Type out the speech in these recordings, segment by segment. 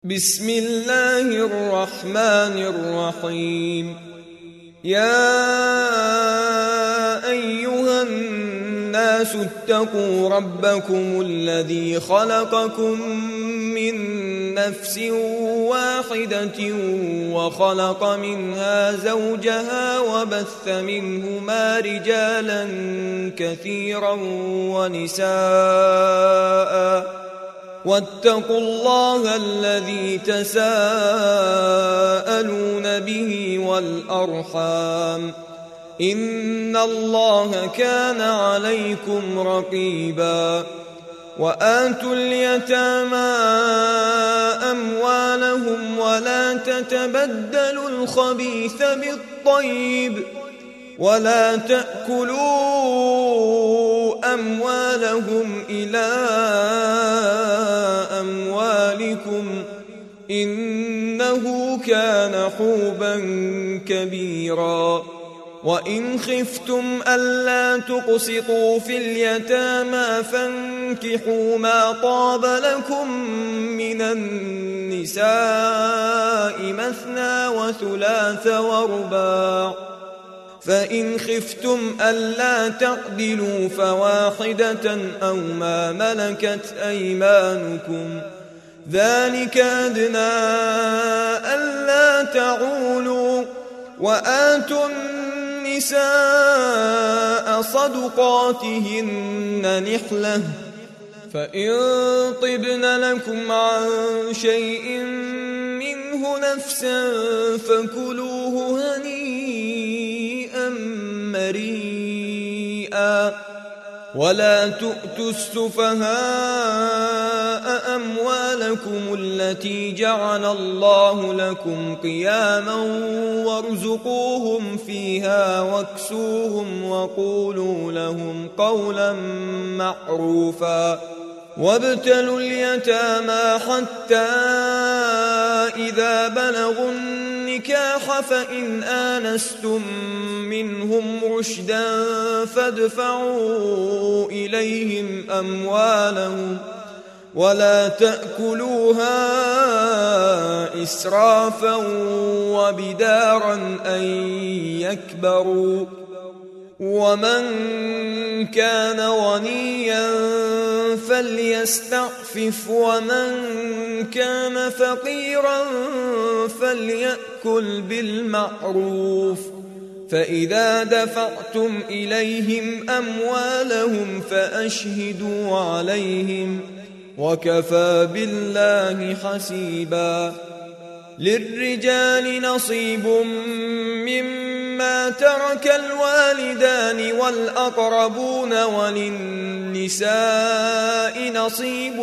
بسم الله الرحمن الرحيم. يا أيها الناس اتقوا ربكم الذي خلقكم من نفس واحدة وخلق منها زوجها وبث منهما رجالا كثيرا ونساء واتقوا الله الذي تساءلون به والأرحام إن الله كان عليكم رقيبا. وآتوا اليتامى أموالهم ولا تتبدلوا الخبيث بالطيب ولا تأكلوا أموالهم إلى أموالكم إنه كان حوبا كبيرا. وإن خفتم ألا تقسطوا في اليتامى فانكحوا ما طاب لكم من النساء مثنى وثلاث ورباع، فإن خفتم ألا تعدلوا فواحدة أو ما ملكت أيمانكم ذلك أدنى ألا تعولوا. وآتوا النساء صدقاتهن نحلة، فإن طبن لكم عن شيء منه نفسا فكلوه هنيئا مريئا. ولا تؤتوا السفهاء أموالكم التي جعل الله لكم قياما وارزقوهم فيها واكسوهم وقولوا لهم قولا معروفا. وابتلوا اليتامى حتى إذا بلغوا النكاح فإن آنستم منهم رشدا فادفعوا إليهم أموالهم ولا تأكلوها إسرافا وبدارا أن يكبروا. ومن كان غنيا فليستعفف ومن كان فقيرا فليأكل بالمعروف. فإذا دفعتم إليهم أموالهم فأشهدوا عليهم وكفى بالله حسيبا. للرجال نصيب مما ترك الوالدان والأقربون وللنساء نصيب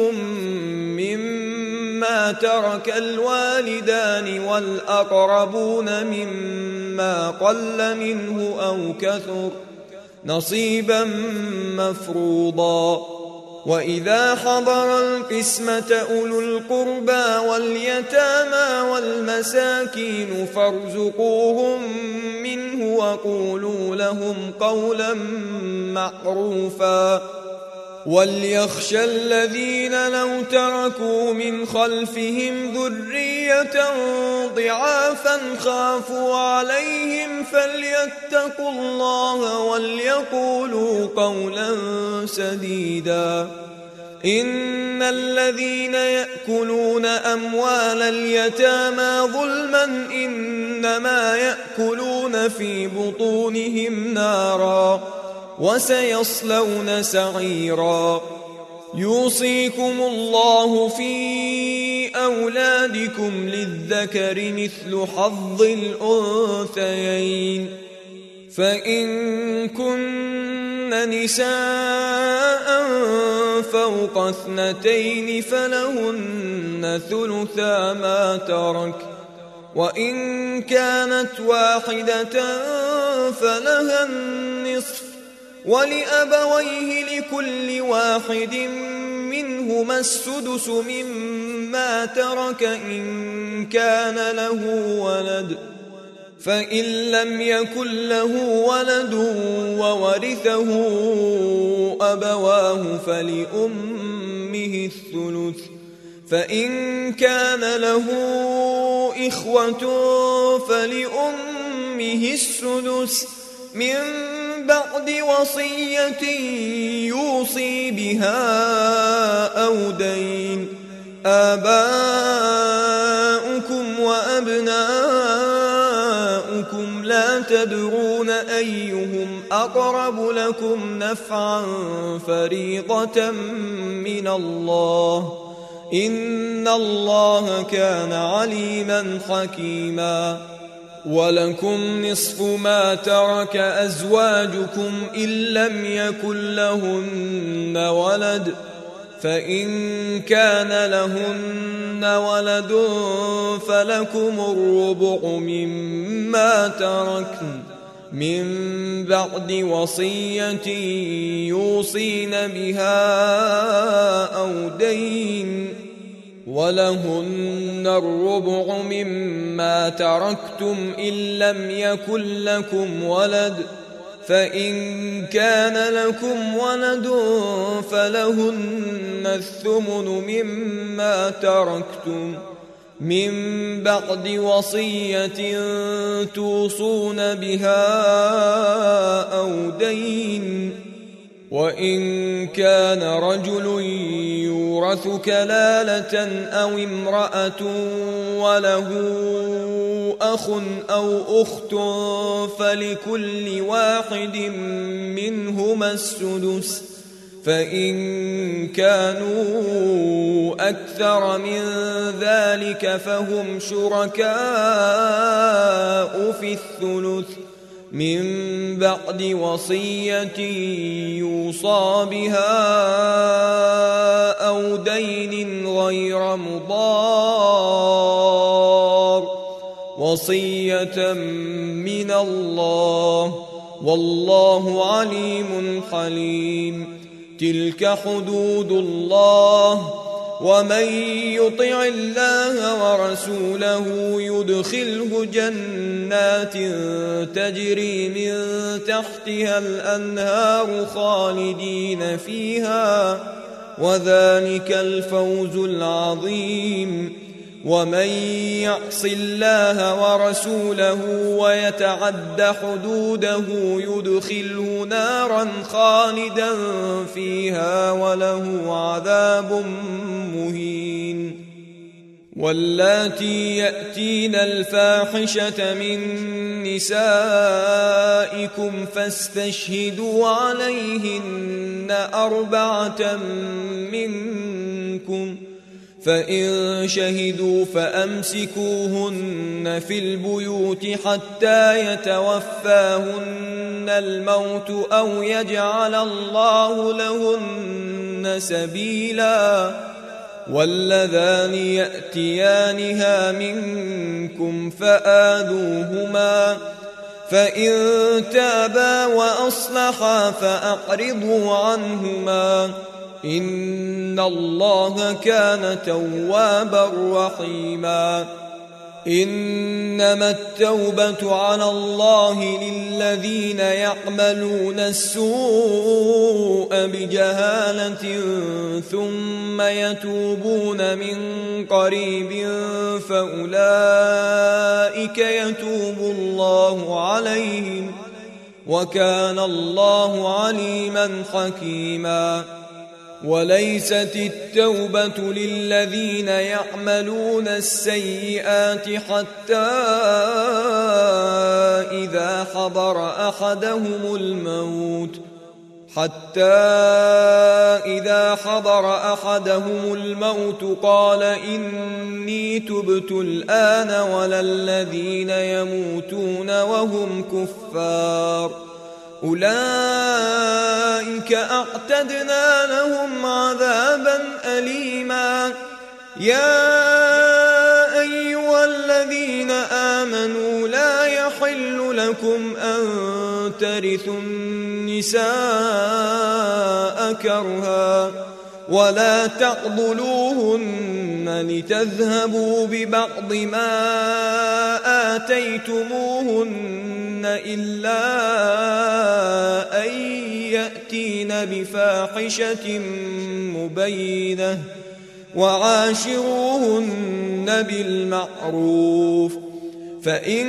مما ترك الوالدان والأقربون مما قل منه أو كثر نصيبا مفروضا. وإذا حضر القسمة أولو القربى واليتامى والمساكين فارزقوهم منه وقولوا لهم قولا معروفا. وليخشى الذين لو تركوا من خلفهم ذرية ضعافا خافوا عليهم فليتقوا الله وليقولوا قولا سديدا. إن الذين يأكلون أموال اليتامى ظلما إنما يأكلون في بطونهم نارا وسيصلون سعيرا. يوصيكم الله في أولادكم للذكر مثل حظ الأنثيين، فإن كن نساء فوق 2 فلهن ثلثا ما ترك، وإن كانت واحدة فلها النصف، ولأبويه لكل واحد منهما السدس مما ترك إن كان له ولد، فإن لم يكن له ولد وورثه أبواه فلأمه الثلث، فإن كان له إخوة فلأمه السدس من بعد وصية يوصي بها أو دين. آباؤكم وأبناؤكم لا تدرون أيهم أقرب لكم نفعا فريضة من الله إن الله كان عليما حكيما. ولكم نصف ما ترك أزواجكم إن لم يكن لهن ولد، فإن كان لهن ولد فلكم الربع مما تركن من بعد وصية يوصين بها أو دين، ولهن الربع مما تركتم إن لم يكن لكم ولد، فإن كان لكم ولد فلهن الثمن مما تركتم من بعد وصية توصون بها أو دين. وإن كان رجل يورث كلالة أو امرأة وله أخ أو أخت فلكل واحد منهما السدس، فإن كانوا أكثر من ذلك فهم شركاء في الثلث من بعد وصية يوصى بها أو دين غير مضار، وصية من الله والله عليم حليم. تلك حدود الله، ومن يطع الله ورسوله يدخله جنات تجري من تحتها الأنهار خالدين فيها، وذلك الفوز العظيم. ومن يعص الله ورسوله ويتعد حدوده يدخله نارا خالدا فيها وله عذاب مهين. واللاتي يأتين الفاحشة من نسائكم فاستشهدوا عليهن 4 منكم، فإن شهدوا فأمسكوهن في البيوت حتى يتوفاهن الموت أو يجعل الله لهن سبيلا. واللذان يأتيانها منكم فآذوهما، فإن تابا وأصلحا فأعرضوا عنهما إن الله كان توابا رحيما. إنما التوبة على الله للذين يعملون السوء بجهالة ثم يتوبون من قريب فأولئك يتوب الله عليهم وكان الله عليما حكيما. وليست التوبة للذين يعملون السيئات حتى إذا حضر أحدهم الموت قال إني تبت الآن ولا الذين يموتون وهم كفار أولئك أعتدنا لهم عذابا أليما. يا أيها الذين آمنوا لا يحل لكم أن ترثوا النساء كرها ولا تعضلوهن لتذهبوا ببعض ما آتيتموهن إلا أن يأتين بفاحشة مبينة وعاشروهن بالمعروف فإن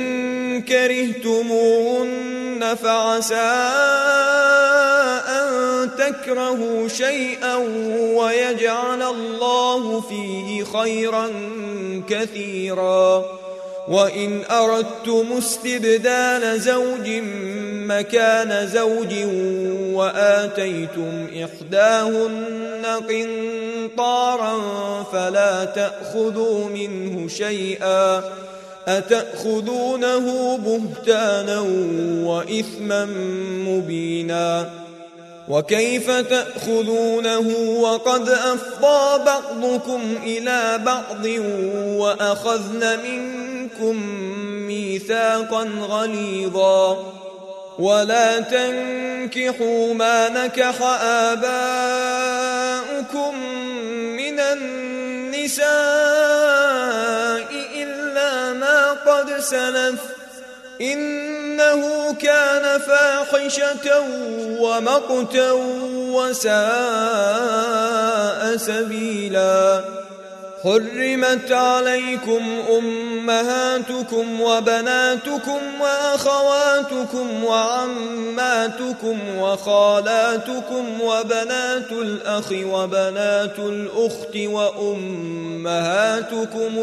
كرهتموهن فعسى أن تكرهوا شيئا ويجعل الله فيه خيرا كثيرا وإن أردتم استبدال زوج مكان زوج وآتيتم إحداهن قنطارا فلا تأخذوا منه شيئا أتأخذونه بهتانا وإثما مبينا وكيف تأخذونه وقد أفضى بعضكم إلى بعض وأخذن منكم ميثاقا غليظا ولا تنكحوا ما نكح آباؤكم من النساء إلا ما قد سلف إنه كان فاحشة ومقتا وساء سبيلا حرمت عليكم أمهاتكم وبناتكم وأخواتكم وعماتكم وخالاتكم وبنات الأخ وبنات الأخت وأمهاتكم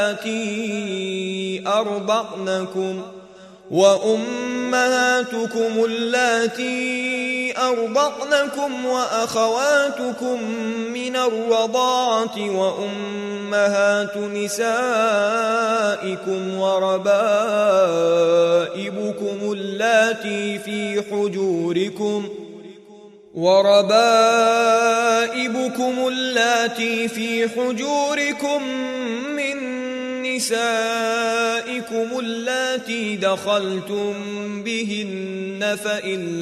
اللاتي أرضعنكم وأخواتكم من الرضاعة وأمهات نسائكم وربائبكم اللاتي في حجوركم من نسائكم اللاتي دخلتم بهن فإن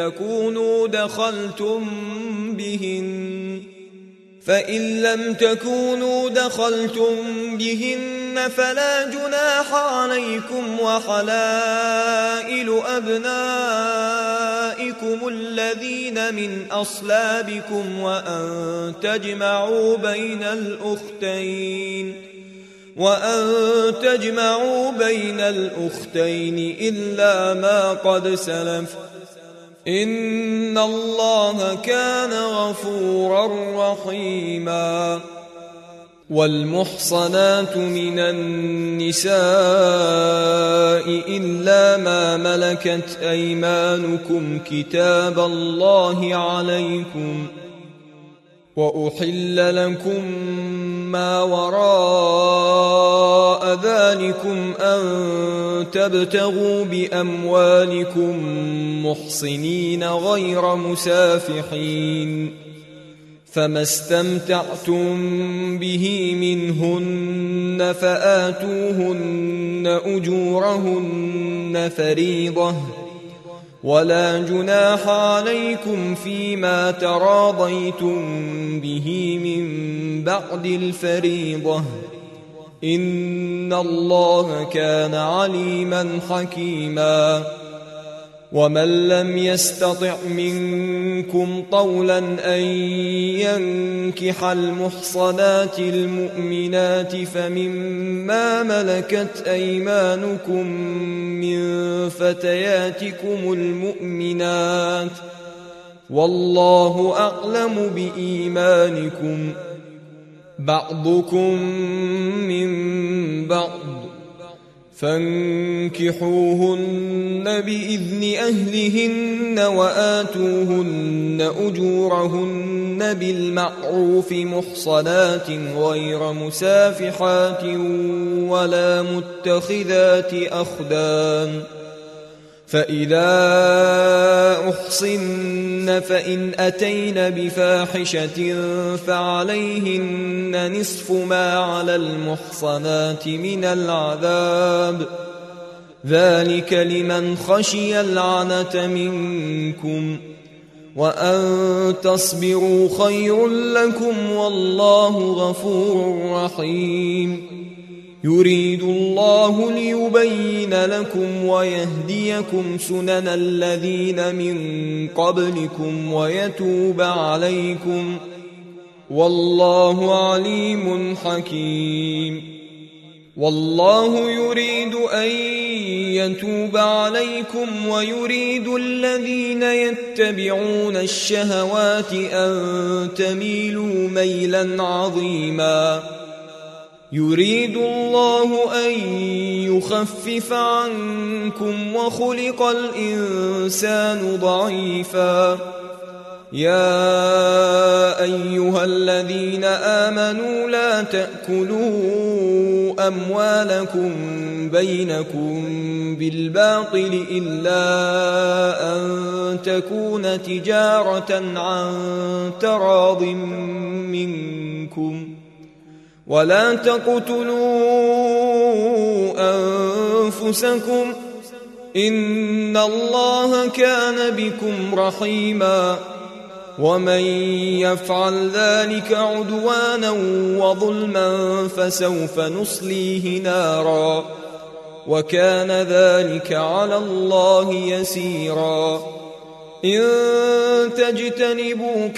لم تكونوا دخلتم بهن فلا جناح عليكم وحلائل أبنائكم الذين من أصلابكم وأن تجمعوا بين الأختين إلا ما قد سلف إن الله كان غفورا رحيما والمحصنات من النساء إلا ما ملكت أيمانكم كتاب الله عليكم وأحل لكم ما وراء ذلكم أن تبتغوا بأموالكم محصنين غير مسافحين فما استمتعتم به منهن فآتوهن أجورهن فريضة ولا جناح عليكم فيما تراضيتم به من بعد الفريضة إن الله كان عليما حكيما ومن لم يستطع منكم طولا أن ينكح المحصنات المؤمنات فمما ملكت أيمانكم من فتياتكم المؤمنات والله أعلم بإيمانكم بعضكم من بعض فانكحوهن بإذن أهلهن وآتوهن أجورهن بالمعروف محصنات غير مسافحات ولا متخذات أخدان فإذا أحصن فإن أتين بفاحشة فعليهن نصف ما على المحصنات من العذاب ذلك لمن خشي العنة منكم وأن تصبروا خير لكم والله غفور رحيم يريد الله ليبين لكم ويهديكم سنن الذين من قبلكم ويتوب عليكم والله عليم حكيم. والله يريد أن يتوب عليكم ويريد الذين يتبعون الشهوات أن تميلوا ميلا عظيما. يريد الله أن يخفف عنكم وخلق الإنسان ضعيفا. يا أيها الذين آمنوا لا تأكلوا أموالكم بينكم بالباطل إلا أن تكون تجارة عن تراض منكم ولا تقتلوا أنفسكم إن الله كان بكم رحيما. ومن يفعل ذلك عدوانا وظلما فسوف نصليه نارا وكان ذلك على الله يسيرا. إن تجتنبوا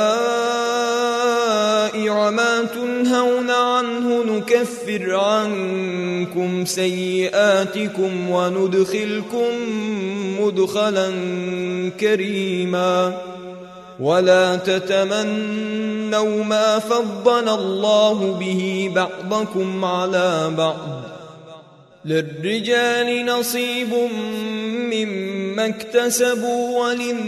كبائر ما تنهون عنه نكفر عنكم سيئاتكم وندخلكم مدخلا كريما. ولا تتمنوا ما فضل الله به بعضكم على بعض. للرجال نصيب مما اكتسبوا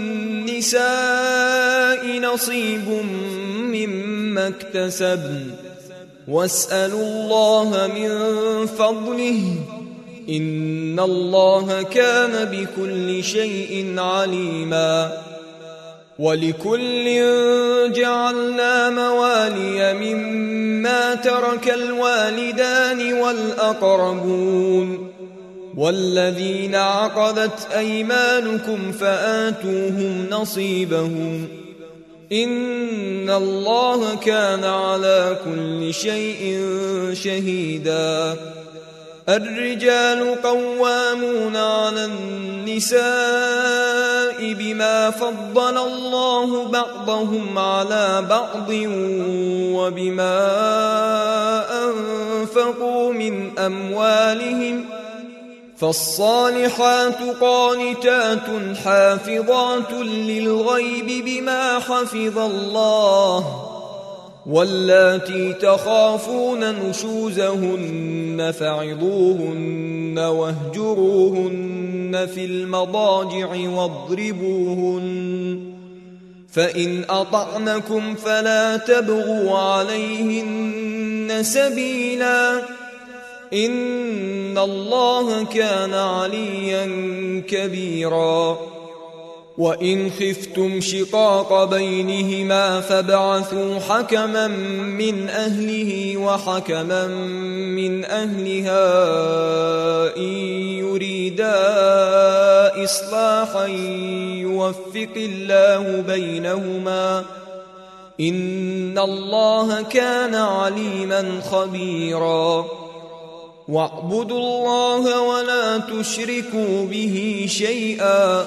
وللنساء نصيب مما اكتسبن واسألوا الله من فضله إن الله كان بكل شيء عليما. ولكل جعلنا موالي مما ترك الوالدان والأقربون والذين عقدت أيمانكم فآتوهم نصيبهم إن الله كان على كل شيء شهيدا. الرجال قوامون على النساء بما فضل الله بعضهم على بعض وبما أنفقوا من أموالهم فالصالحات قانتات حافظات للغيب بما حفظ الله واللاتي تخافون نشوزهن فعظوهن واهجروهن في المضاجع واضربوهن فإن أطعنكم فلا تبغوا عليهن سبيلا إن الله كان عليا كبيرا. وإن خفتم شقاق بينهما فابعثوا حكما من أهله وحكما من أهلها إن يريدا إصلاحا يوفق الله بينهما إن الله كان عليما خبيرا. واعبدوا الله ولا تشركوا به شيئا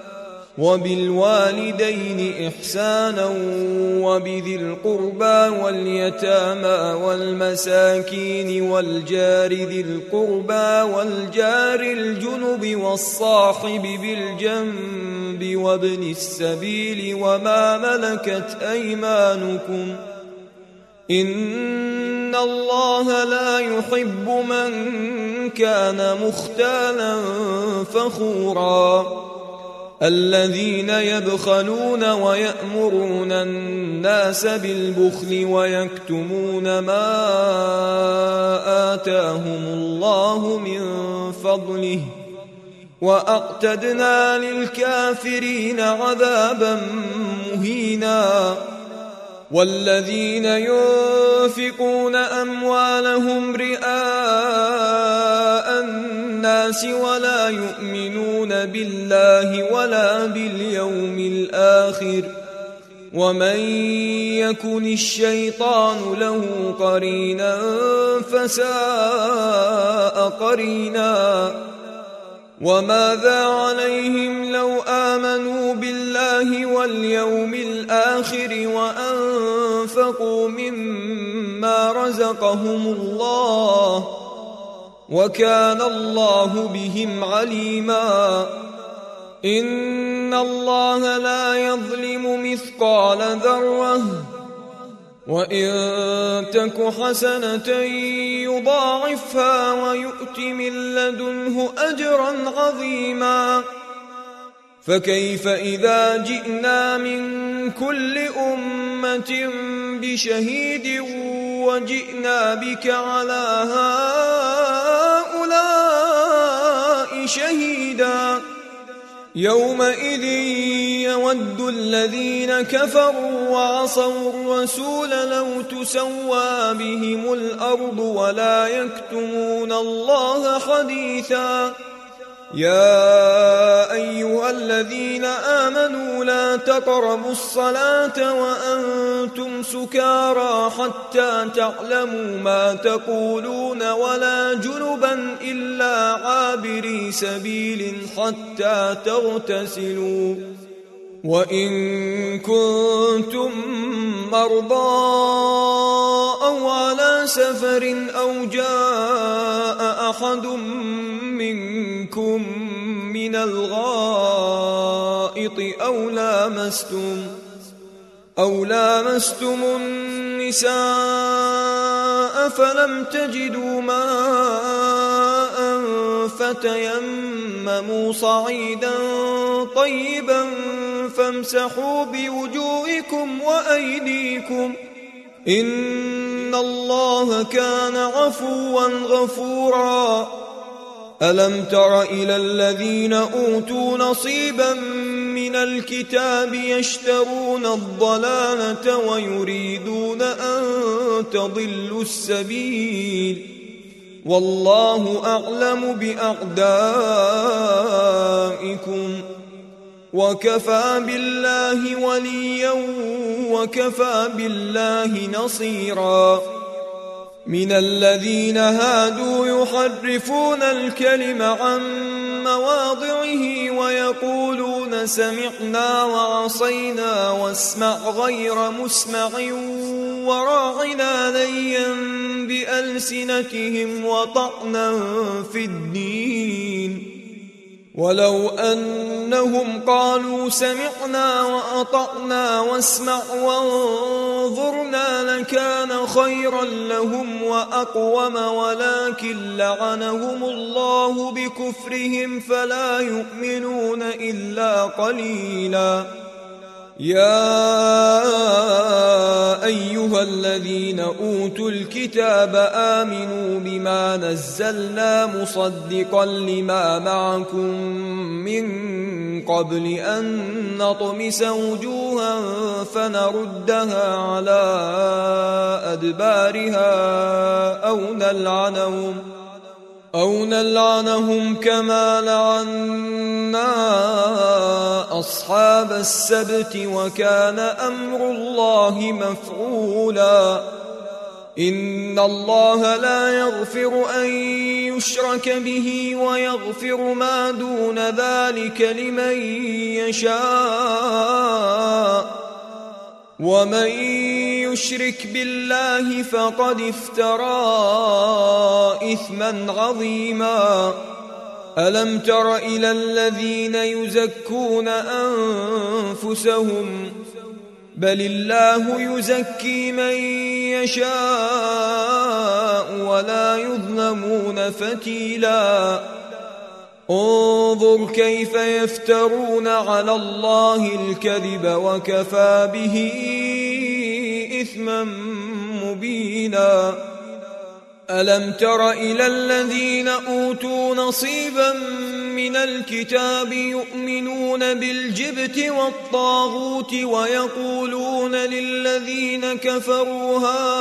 وبالوالدين إحسانا وبذي القربى واليتامى والمساكين والجار ذي القربى والجار الجنب والصاحب بالجنب وابن السبيل وما ملكت أيمانكم إن الله لا يحب من كان مختالا فخورا. الذين يبخلون ويأمرون الناس بالبخل ويكتمون ما آتاهم الله من فضله وأعتدنا للكافرين عذابا مهينا. والذين ينفقون أموالهم رئاء الناس ولا يؤمنون بالله ولا باليوم الآخر ومن يكن الشيطان له قرينا فساء قرينا. وماذا عليهم لو آمنوا بالله واليوم الآخر وأنفقوا مما رزقهم الله وكان الله بهم عليما إن الله لا يظلم مثقال ذرة وإن تك حسنة يضاعفها ويؤت من لدنه أجرا عظيما فكيف إذا جئنا من كل أمة بشهيد وجئنا بك على هؤلاء شهيدا يومئذ يود الذين كفروا وعصوا الرسول لو تسوى بهم الأرض ولا يكتمون الله حديثا يا أيها الذين آمنوا لا تقربوا الصلاة وأنتم سكارى حتى تعلموا ما تقولون ولا جنبا إلا عابري سبيل حتى تغتسلوا وإن كنتم مرضى أو على سفر أو جاء أحد منكم من الغائط أو لامستم النساء فلم تجدوا ماء فتيمموا صعيدا طيبا فامسحوا بوجوهكم وأيديكم إن الله كان عفوا غفورا ألم تر إلى الذين أوتوا نصيبا من الكتاب يشترون الضلالة ويريدون أن تضلوا السبيل والله أعلم بأعدائكم وكفى بالله وليا وكفى بالله نصيرا من الذين هادوا يحرفون الكلم عن مواضعه ويقولون سمعنا وعصينا واسمع غير مسمع وراعنا ليا بألسنتهم وطعنا في الدين ولو أنهم قالوا سمعنا وأطعنا واسمع وانظرنا لكان خيرا لهم وأقوم ولكن لعنهم الله بكفرهم فلا يؤمنون إلا قليلا يا أيها الذين أوتوا الكتاب آمنوا بما نزلنا مصدقا لما معكم من قبل أن نطمس وجوها فنردها على أدبارها أو نلعنهم كما لعنا أصحاب السبت وكان أمر الله مفعولا إن الله لا يغفر أن يشرك به ويغفر ما دون ذلك لمن يشاء ومن يشرك بالله فقد افترى إثما عظيما ألم تر إلى الذين يزكون أنفسهم بل الله يزكي من يشاء ولا يظلمون فتيلا انظر كيف يفترون على الله الكذب وكفى به إثما مبينا ألم تر إلى الذين أوتوا نصيبا من الكتاب يؤمنون بالجبت والطاغوت ويقولون للذين كفروا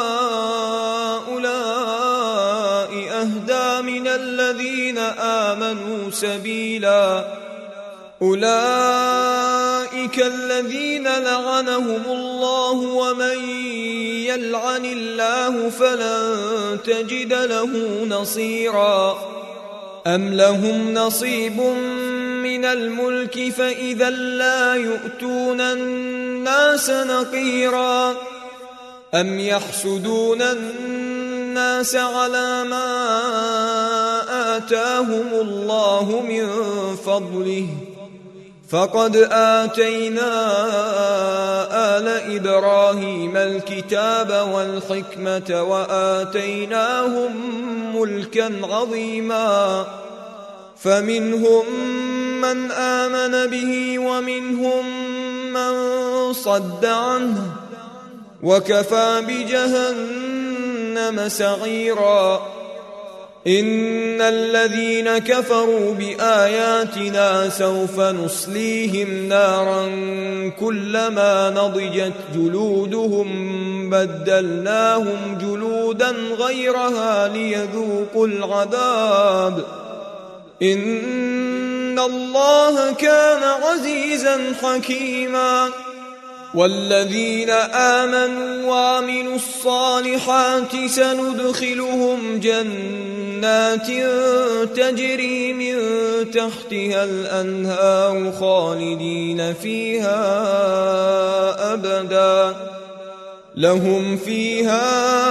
هؤلاء أهدى من الذين آمنوا سبيلا أولئك الذين لعنهم الله ومن يلعن الله فلن تجد له نصيرا أم لهم نصيب من الملك فإذا لا يؤتون الناس نقيرا أم يحسدون الناس على ما آتاهم الله من فضله فقد آتينا آل إبراهيم الكتاب والحكمة وآتيناهم ملكا عظيما فمنهم من آمن به ومنهم من صد عنه وكفى بجهنم سعيرا إن الذين كفروا بآياتنا سوف نصليهم نارا كلما نضجت جلودهم بدلناهم جلودا غيرها ليذوقوا العذاب إن الله كان عزيزا حكيما والذين آمنوا وعملوا الصالحات سندخلهم جنات تجري من تحتها الأنهار خالدين فيها أبدا لهم فيها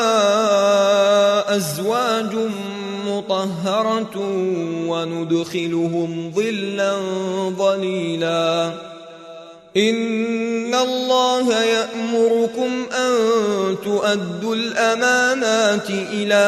أزواج مطهرة وندخلهم ظلا ظليلا إن الله يأمركم أن تؤدوا الأمانات إلى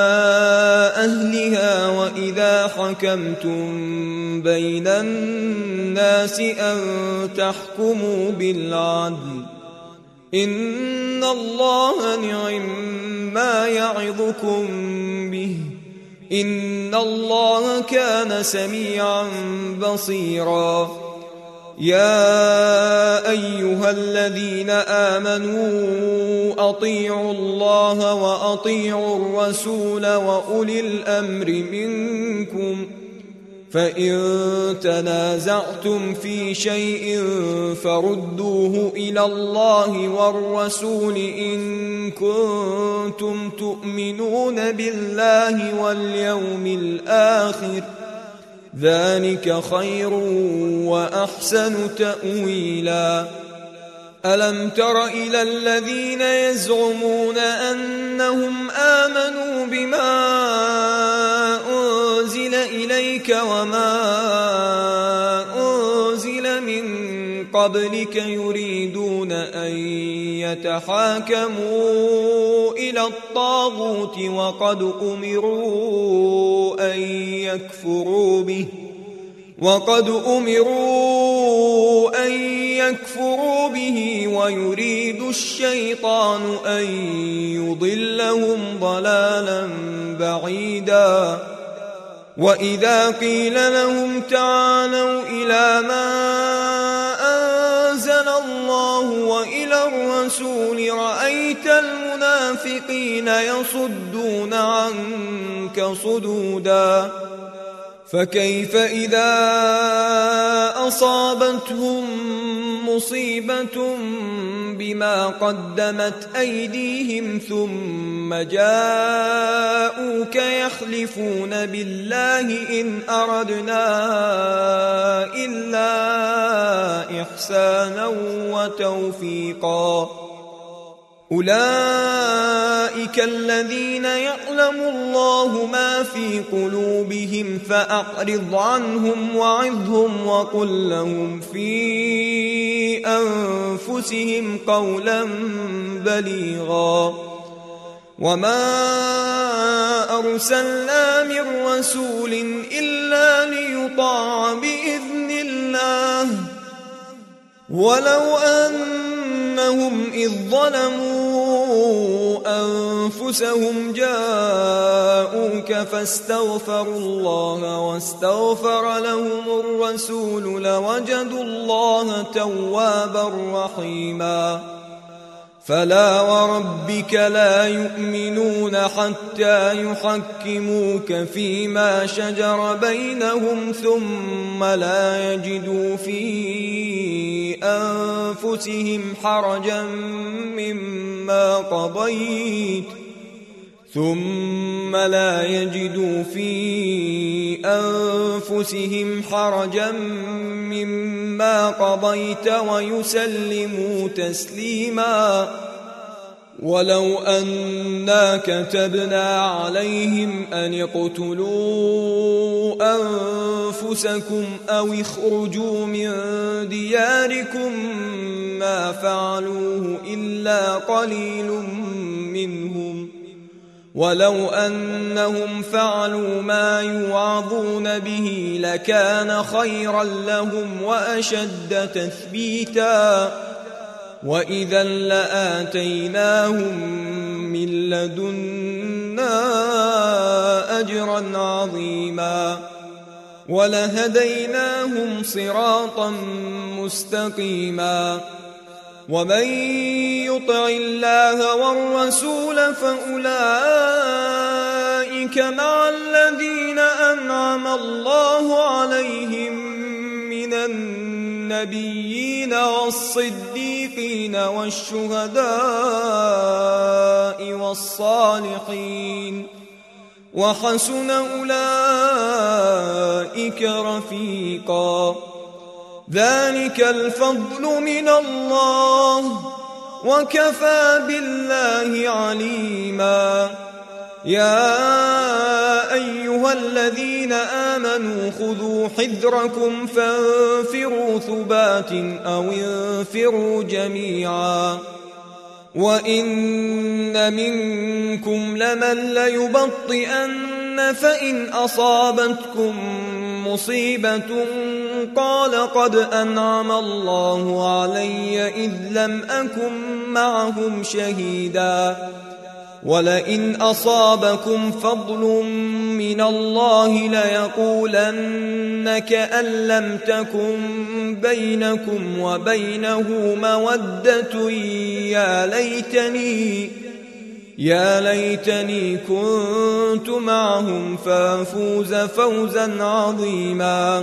أهلها وإذا حكمتم بين الناس أن تحكموا بالعدل إن الله نعم ما يعظكم به إن الله كان سميعا بصيرا يا أيها الذين آمنوا أطيعوا الله وأطيعوا الرسول وأولي الأمر منكم فإن تنازعتم في شيء فردوه إلى الله والرسول إن كنتم تؤمنون بالله واليوم الآخر ذلك خير وأحسن تأويلا ألم تر إلى الذين يزعمون أنهم آمنوا بما أنزل إليك وما أنزل من قبلك يريدون أن يتحاكموا إلى الطاغوت وقد أمروا أن يكفروا به ويريد الشيطان أن يضلهم ضلالا بعيدا وإذا قيل لهم تعالوا إلى ما أنزل الله وإلى الرسول رأيت المنافقين يصدون عنك صدودا فكيف إذا أصابتهم مصيبة بما قدمت أيديهم ثم جاءوك يحلفون بالله إن أردنا إلا إحسانا وتوفيقا أولئك الذين يعلم الله ما في قلوبهم فأعرض عنهم وعظهم وقل لهم في أنفسهم قولا بليغا وما أرسلنا من رسول إلا ليطاع بإذن الله ولو أنهم إذ ظلموا أنفسهم جاءوك فاستغفروا الله واستغفر لهم الرسول لوجدوا الله توابا رحيما فلا وربك لا يؤمنون حتى يحكموك فيما شجر بينهم ثم لا يجدوا في أنفسهم حرجا مما قضيت ثم لا يجدوا في أنفسهم حرجا مما قضيت ويسلموا تسليما. ولو أنا كتبنا عليهم أن اقتلوا أنفسكم أو اخرجوا من دياركم ما فعلوه إلا قليل منهم، ولو أنهم فعلوا ما يوعظون به لكان خيرا لهم وأشد تثبيتا، وإذا لآتيناهم من لدنا أجرا عظيما ولهديناهم صراطا مستقيما. ومن يطع الله والرسول فأولئك مع الذين أنعم الله عليهم من النبيين والصديقين والشهداء والصالحين، وحسن أولئك رفيقا. ذلك الفضل من الله وكفى بالله عليما. يا أيها الذين آمنوا خذوا حذركم فانفروا ثبات أو انفروا جميعا. وإن منكم لمن ليبطئن فإن أصابتكم مصيبة قال قد أنعم الله علي إذ لم أكن معهم شهيدا. ولئن أصابكم فضل من الله ليقولن كأن لم تكن بينكم وبينه مودة يا ليتني كنت معهم فافوز فوزا عظيما.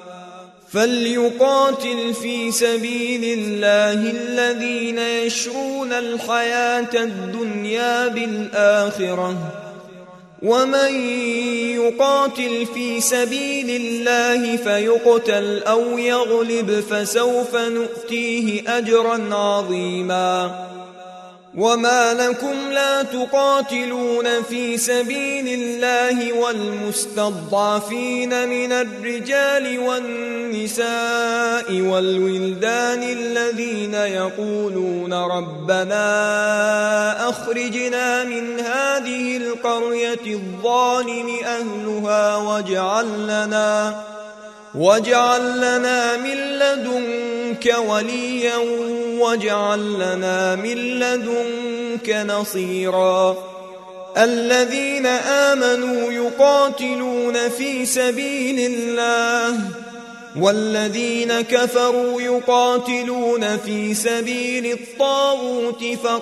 فليقاتل في سبيل الله الذين يشرون الحياة الدنيا بالآخرة، ومن يقاتل في سبيل الله فيقتل أو يغلب فسوف نؤتيه أجرا عظيما. وما لكم لا تقاتلون في سبيل الله والمستضعفين من الرجال والنساء والولدان الذين يقولون ربنا أخرجنا من هذه القرية الظالم أهلها واجعل لنا من لدنك وليا واجعل لنا من لدنك نصيرا. الذين آمنوا يقاتلون في سبيل الله والذين كفروا يقاتلون في سبيل الطاغوت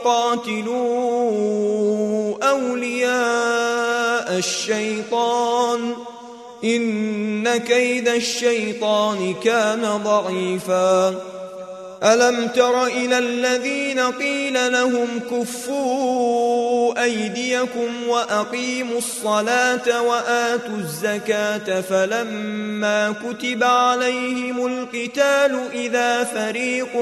فقاتلوا أولياء الشيطان إن كيد الشيطان كان ضعيفا. ألم تر إلى الذين قيل لهم كفوا أيديكم وأقيموا الصلاة وآتوا الزكاة فلما كتب عليهم القتال إذا فريق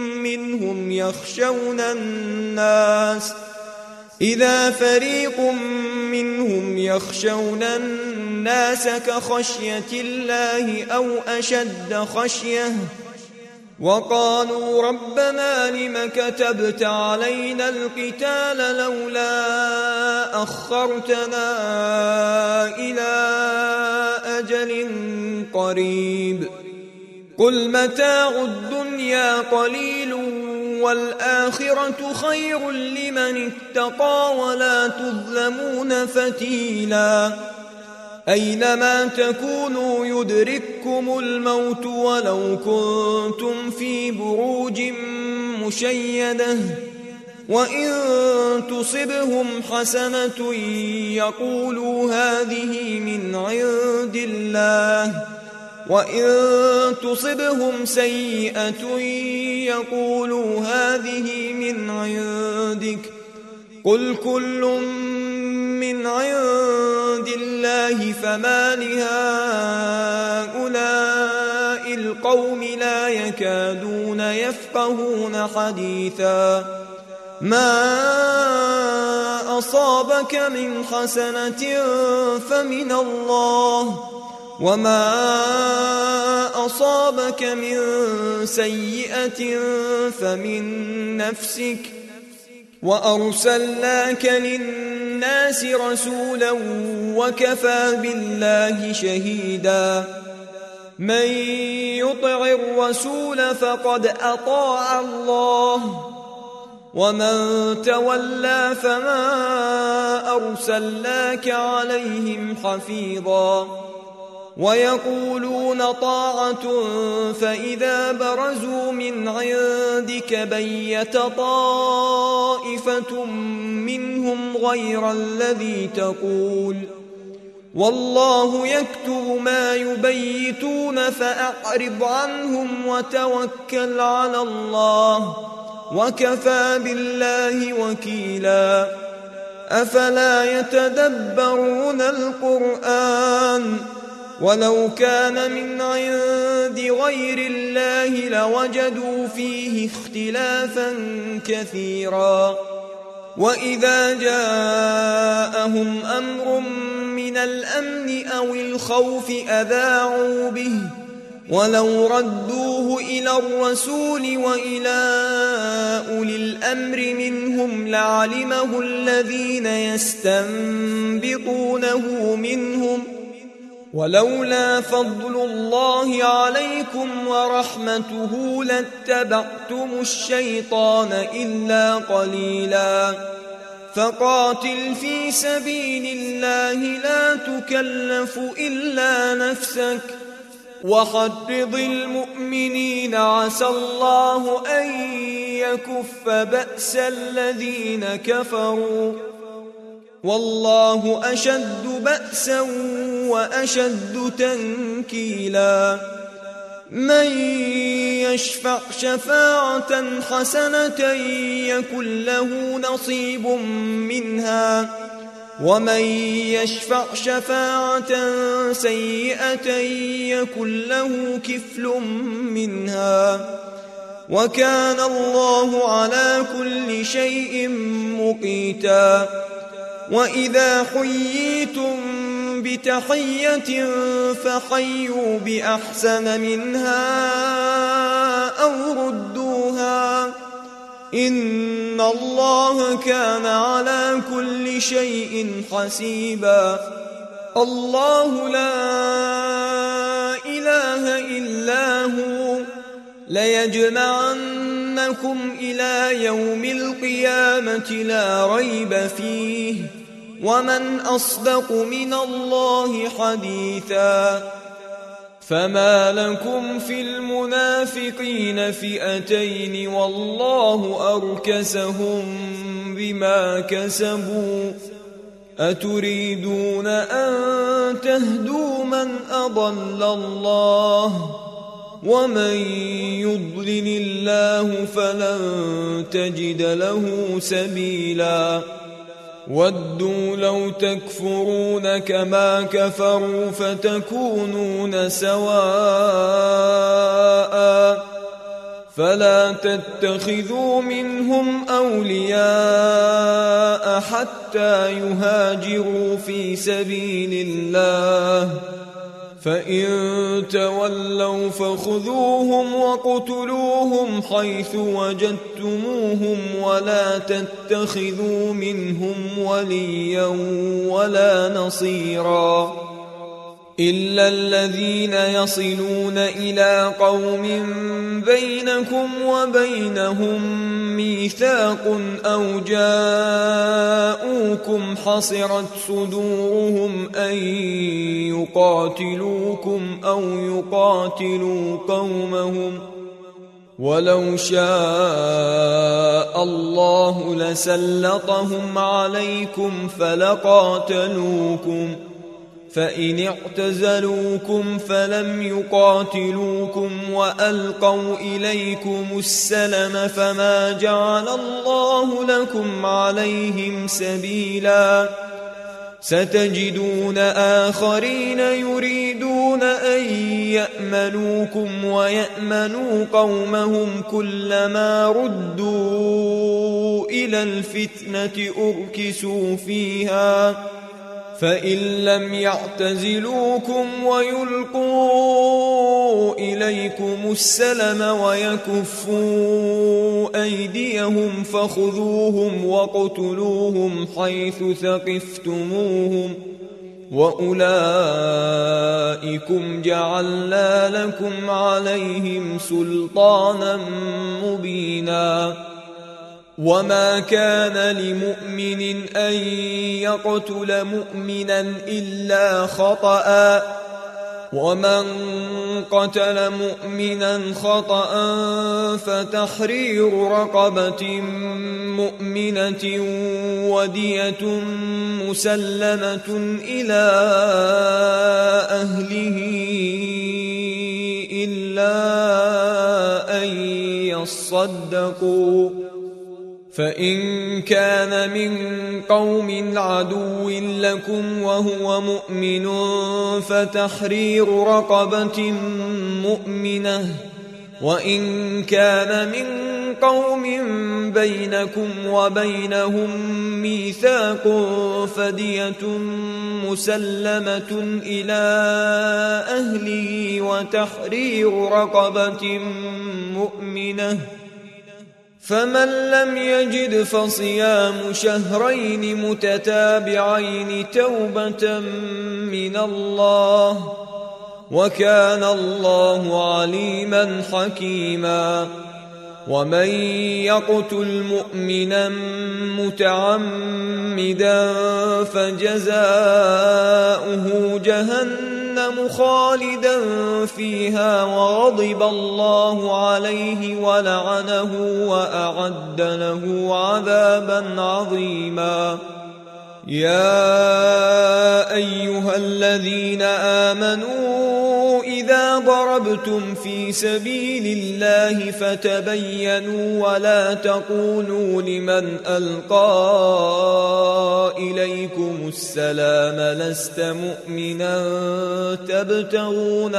منهم يخشون الناس كخشية الله أو أشد خشية وقالوا ربنا لم كتبت علينا القتال لولا أخرتنا إلى أجل قريب قل متاع الدنيا قليل والآخرة خير لمن اتقى ولا تظلمون فتيلا. أينما تكونوا يدرككم الموت ولو كنتم في بروج مشيدة وإن تصبهم حسنة يقولوا هذه من عند الله وإن تصبهم سيئة يقولوا هذه من عندك قل كل من عند الله فما لهؤلاء القوم لا يكادون يفقهون حديثا ما أصابك من حسنة فمن الله وما أصابك من سيئة فمن نفسك وأرسلناك للناس رسولا وكفى بالله شهيدا من يطع الرسول فقد أطاع الله ومن تولى فما أرسلناك عليهم حفيظا ويقولون طاعة فإذا برزوا من عندك بيت طائفة منهم غير الذي تقول والله يكتب ما يبيتون فأعرض عنهم وتوكل على الله وكفى بالله وكيلا أفلا يتدبرون القرآن ولو كان من عند غير الله لوجدوا فيه اختلافا كثيرا وإذا جاءهم أمر من الأمن أو الخوف أذاعوا به ولو ردوه إلى الرسول وإلى أولي الأمر منهم لعلمه الذين يستنبطونه منهم ولولا فضل الله عليكم ورحمته لاتبعتم الشيطان إلا قليلا فقاتل في سبيل الله لا تكلف إلا نفسك وحرض المؤمنين عسى الله أن يكف بأس الذين كفروا والله أشد بأسا وأشد تنكيلا من يشفع شفاعة حسنة يكن له نصيب منها ومن يشفع شفاعة سيئة يكن له كفل منها وكان الله على كل شيء مقيتا وإذا حييتم بتحية فحيوا بأحسن منها أو ردوها إن الله كان على كل شيء حسيبا الله لا إله إلا هو ليجمعنكم إلى يوم القيامة لا ريب فيه ومن أصدق من الله حديثا فما لكم في المنافقين فئتين والله أركسهم بما كسبوا أتريدون أن تهدوا من أضل الله ومن يضلل الله فلن تجد له سبيلا ودوا لو تكفرون كما كفروا فتكونون سواء فلا تتخذوا منهم أولياء حتى يهاجروا في سبيل الله فإن تولوا فخذوهم وقتلوهم حيث وجدتموهم ولا تتخذوا منهم وليا ولا نصيرا إلا الذين يصلون إلى قوم بينكم وبينهم ميثاق أو جاءوكم حصرت صدورهم أن يقاتلوكم أو يقاتلوا قومهم ولو شاء الله لسلطهم عليكم فلقاتلوكم فإن اعتزلوكم فلم يقاتلوكم وألقوا إليكم السلم فما جعل الله لكم عليهم سبيلا ستجدون آخرين يريدون أن يأمنوكم ويأمنوا قومهم كلما ردوا إلى الفتنة أركسوا فيها فإن لم يعتزلوكم ويلقوا إليكم السلم ويكفوا أيديهم فخذوهم واقتلوهم حيث ثقفتموهم وأولئكم جعلنا لكم عليهم سلطانا مبينا وما كان لمؤمن أن يقتل مؤمنا إلا خطأ ومن قتل مؤمنا خطأ فتحرير رقبة مؤمنة ودية مسلمة إلى أهله إلا أن يصدقوا فإن كان من قوم عدو لكم وهو مؤمن فتحرير رقبة مؤمنة وإن كان من قوم بينكم وبينهم ميثاق فدية مسلمة إلى أهله وتحرير رقبة مؤمنة فمن لم يجد فصيام شهرين متتابعين توبة من الله وكان الله عليما حكيما ومن يقتل مؤمنا متعمدا فجزاؤه جهنم خالدا فيها وغضب الله عليه ولعنه وأعد له عذابا عظيما يا أيها الذين آمنوا إذا ضربتم في سبيل الله فتبينوا ولا تقولوا لمن ألقى إليكم السلام لست مؤمنا تبتغون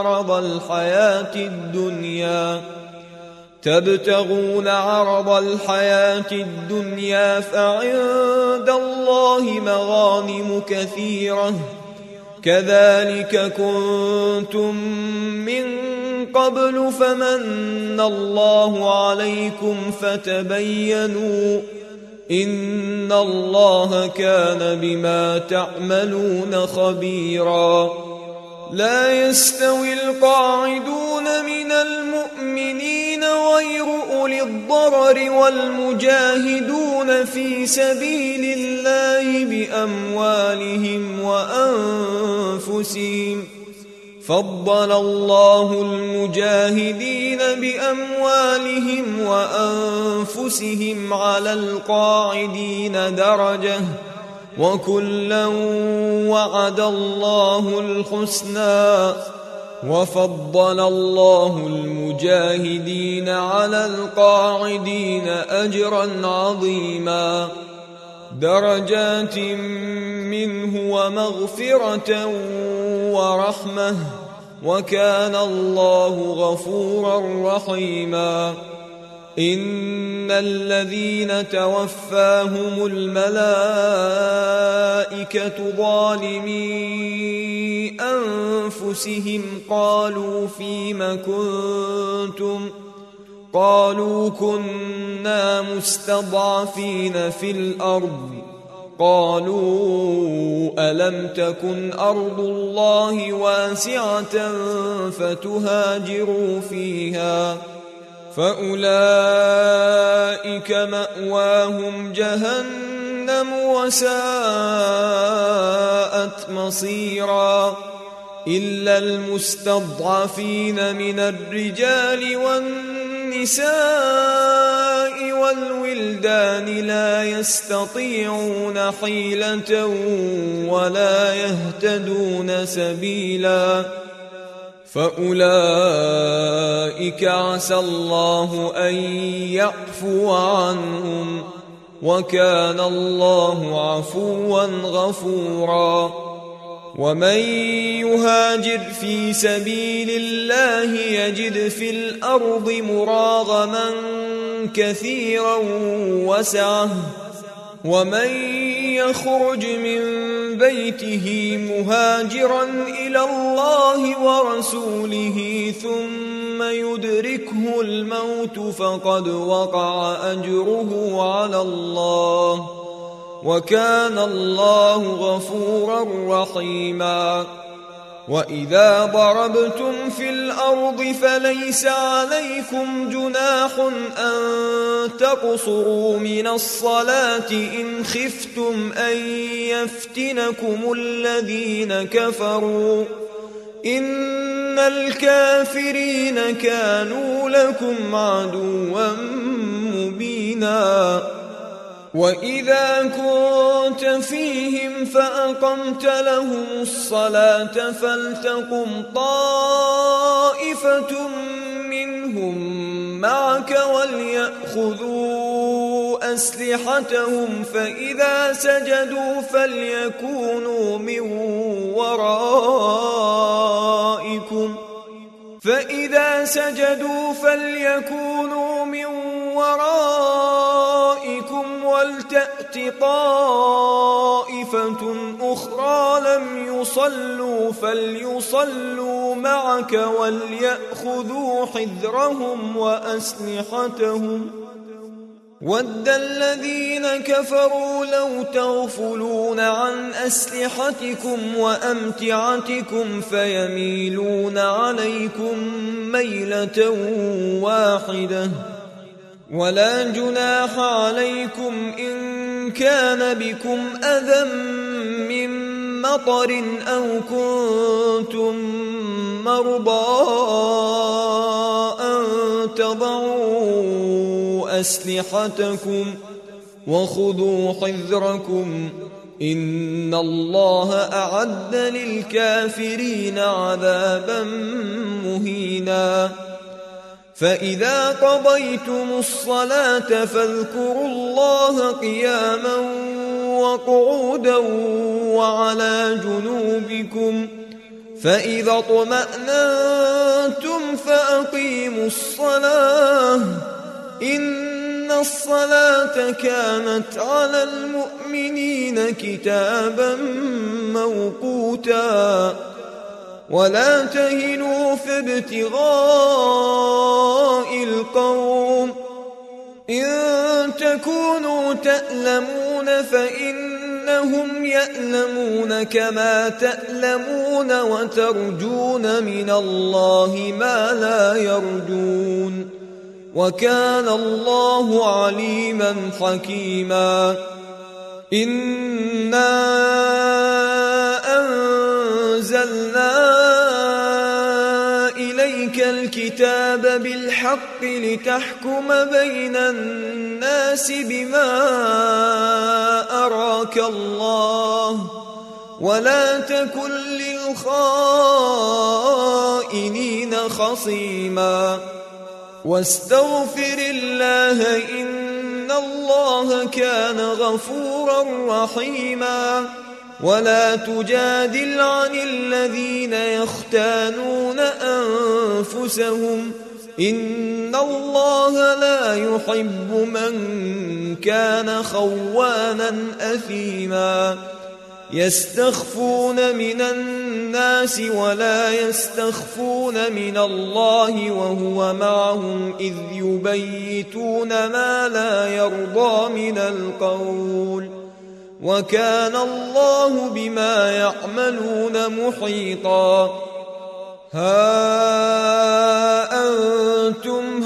عرض الحياة الدنيا فعند الله مغانم كثيرة كذلك كنتم من قبل فمن الله عليكم فتبينوا إن الله كان بما تعملون خبيرا لا يستوي القاعدون من المؤمنين غير أولي الضرر والمجاهدون في سبيل الله بأموالهم وأنفسهم فضل الله المجاهدين بأموالهم وأنفسهم على القاعدين درجة وكلا وعد الله الحسنى وفضل الله المجاهدين على القاعدين أجرا عظيما درجات منه ومغفرة ورحمة وكان الله غفورا رحيما إن الذين توفاهم الملائكة ظالمي أنفسهم قالوا فيم كنتم قالوا كنا مستضعفين في الأرض قالوا ألم تكن أرض الله واسعة فتهاجروا فيها فأولئك مأواهم جهنم وساءت مصيرا إلا المستضعفين من الرجال والنساء والولدان لا يستطيعون حيلة ولا يهتدون سبيلا فأولئك عسى الله أن يعفو عنهم وكان الله عفوا غفورا. ومن يهاجر في سبيل الله يجد في الأرض مراغما كثيرا وسعة، ومن يخرج من بيته مهاجرا إلى الله ورسوله ثم يدركه الموت فقد وقع أجره على الله، وكان الله غفورا رحيما. وإذا ضربتم في الأرض فليس عليكم جناح أن تقصروا من الصلاة إن خفتم أن يفتنكم الذين كفروا، إن الكافرين كانوا لكم عدوا مبينا. وإذا كنت فيهم فأقمت لهم الصلاة فلتقم طائفة منهم معك وليأخذوا أسلحتهم فإذا سجدوا فليكونوا من ورائكم ولتأت طائفة أخرى لم يصلوا فليصلوا معك وليأخذوا حذرهم وأسلحتهم. ود الذين كفروا لو تغفلون عن أسلحتكم وأمتعتكم فيميلون عليكم ميلة واحدة. ولا جناح عليكم إن كان بكم أذى من مطر أو كنتم مرضى أن تضعوا أسلحتكم وخذوا حذركم إن الله أعد للكافرين عذابا مهينا. فإذا قضيتم الصلاة فاذكروا الله قياما وقعودا وعلى جنوبكم، فإذا اطمأننتم فأقيموا الصلاة إن الصلاة كانت على المؤمنين كتابا موقوتا. ولا تهنوا في ابتغاء القوم إن تكونوا تألمون فإنهم يألمون كما تألمون وترجون من الله ما لا يرجون، وكان الله عليما حكيما. إنا أنزلنا إليك الكتاب بالحق لتحكم بين الناس بما أراك الله ولا تكن للخائنين خصيما. واستغفر الله إن الله كان غفورا رحيما. ولا تجادل عن الذين يختانون أنفسهم إن الله لا يحب من كان خوانا أثيما. يستخفون من الناس ولا يستخفون من الله وهو معهم إذ يبيتون ما لا يرضى من القول، وكان الله بما يعملون محيطا. ها أنتم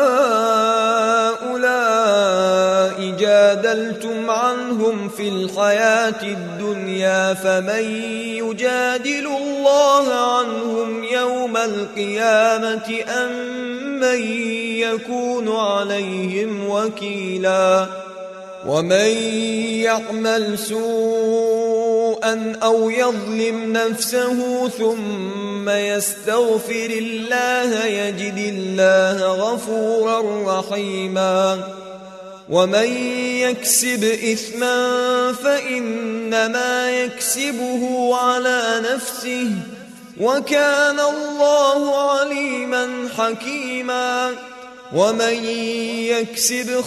هؤلاء جادلتم عنهم في الحياة الدنيا فمن يجادل الله عنهم يوم القيامة أم من يكون عليهم وكيلا. ومن يعمل سوءا أو يظلم نفسه ثم يستغفر الله يجد الله غفورا رحيما. ومن يكسب إثما فإنما يكسبه على نفسه وكان الله عليما حكيما ومن يكسب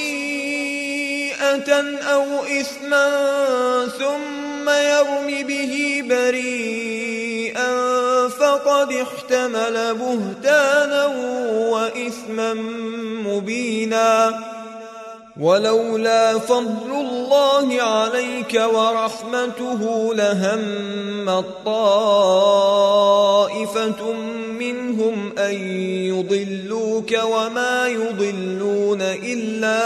خطيئة أو إثما ثم يرم به بريئا فقد احتمل بهتانا وإثما مبينا ولولا فضل الله عليك ورحمته لهم طائفة منهم أن يضلوك وما يضلون إلا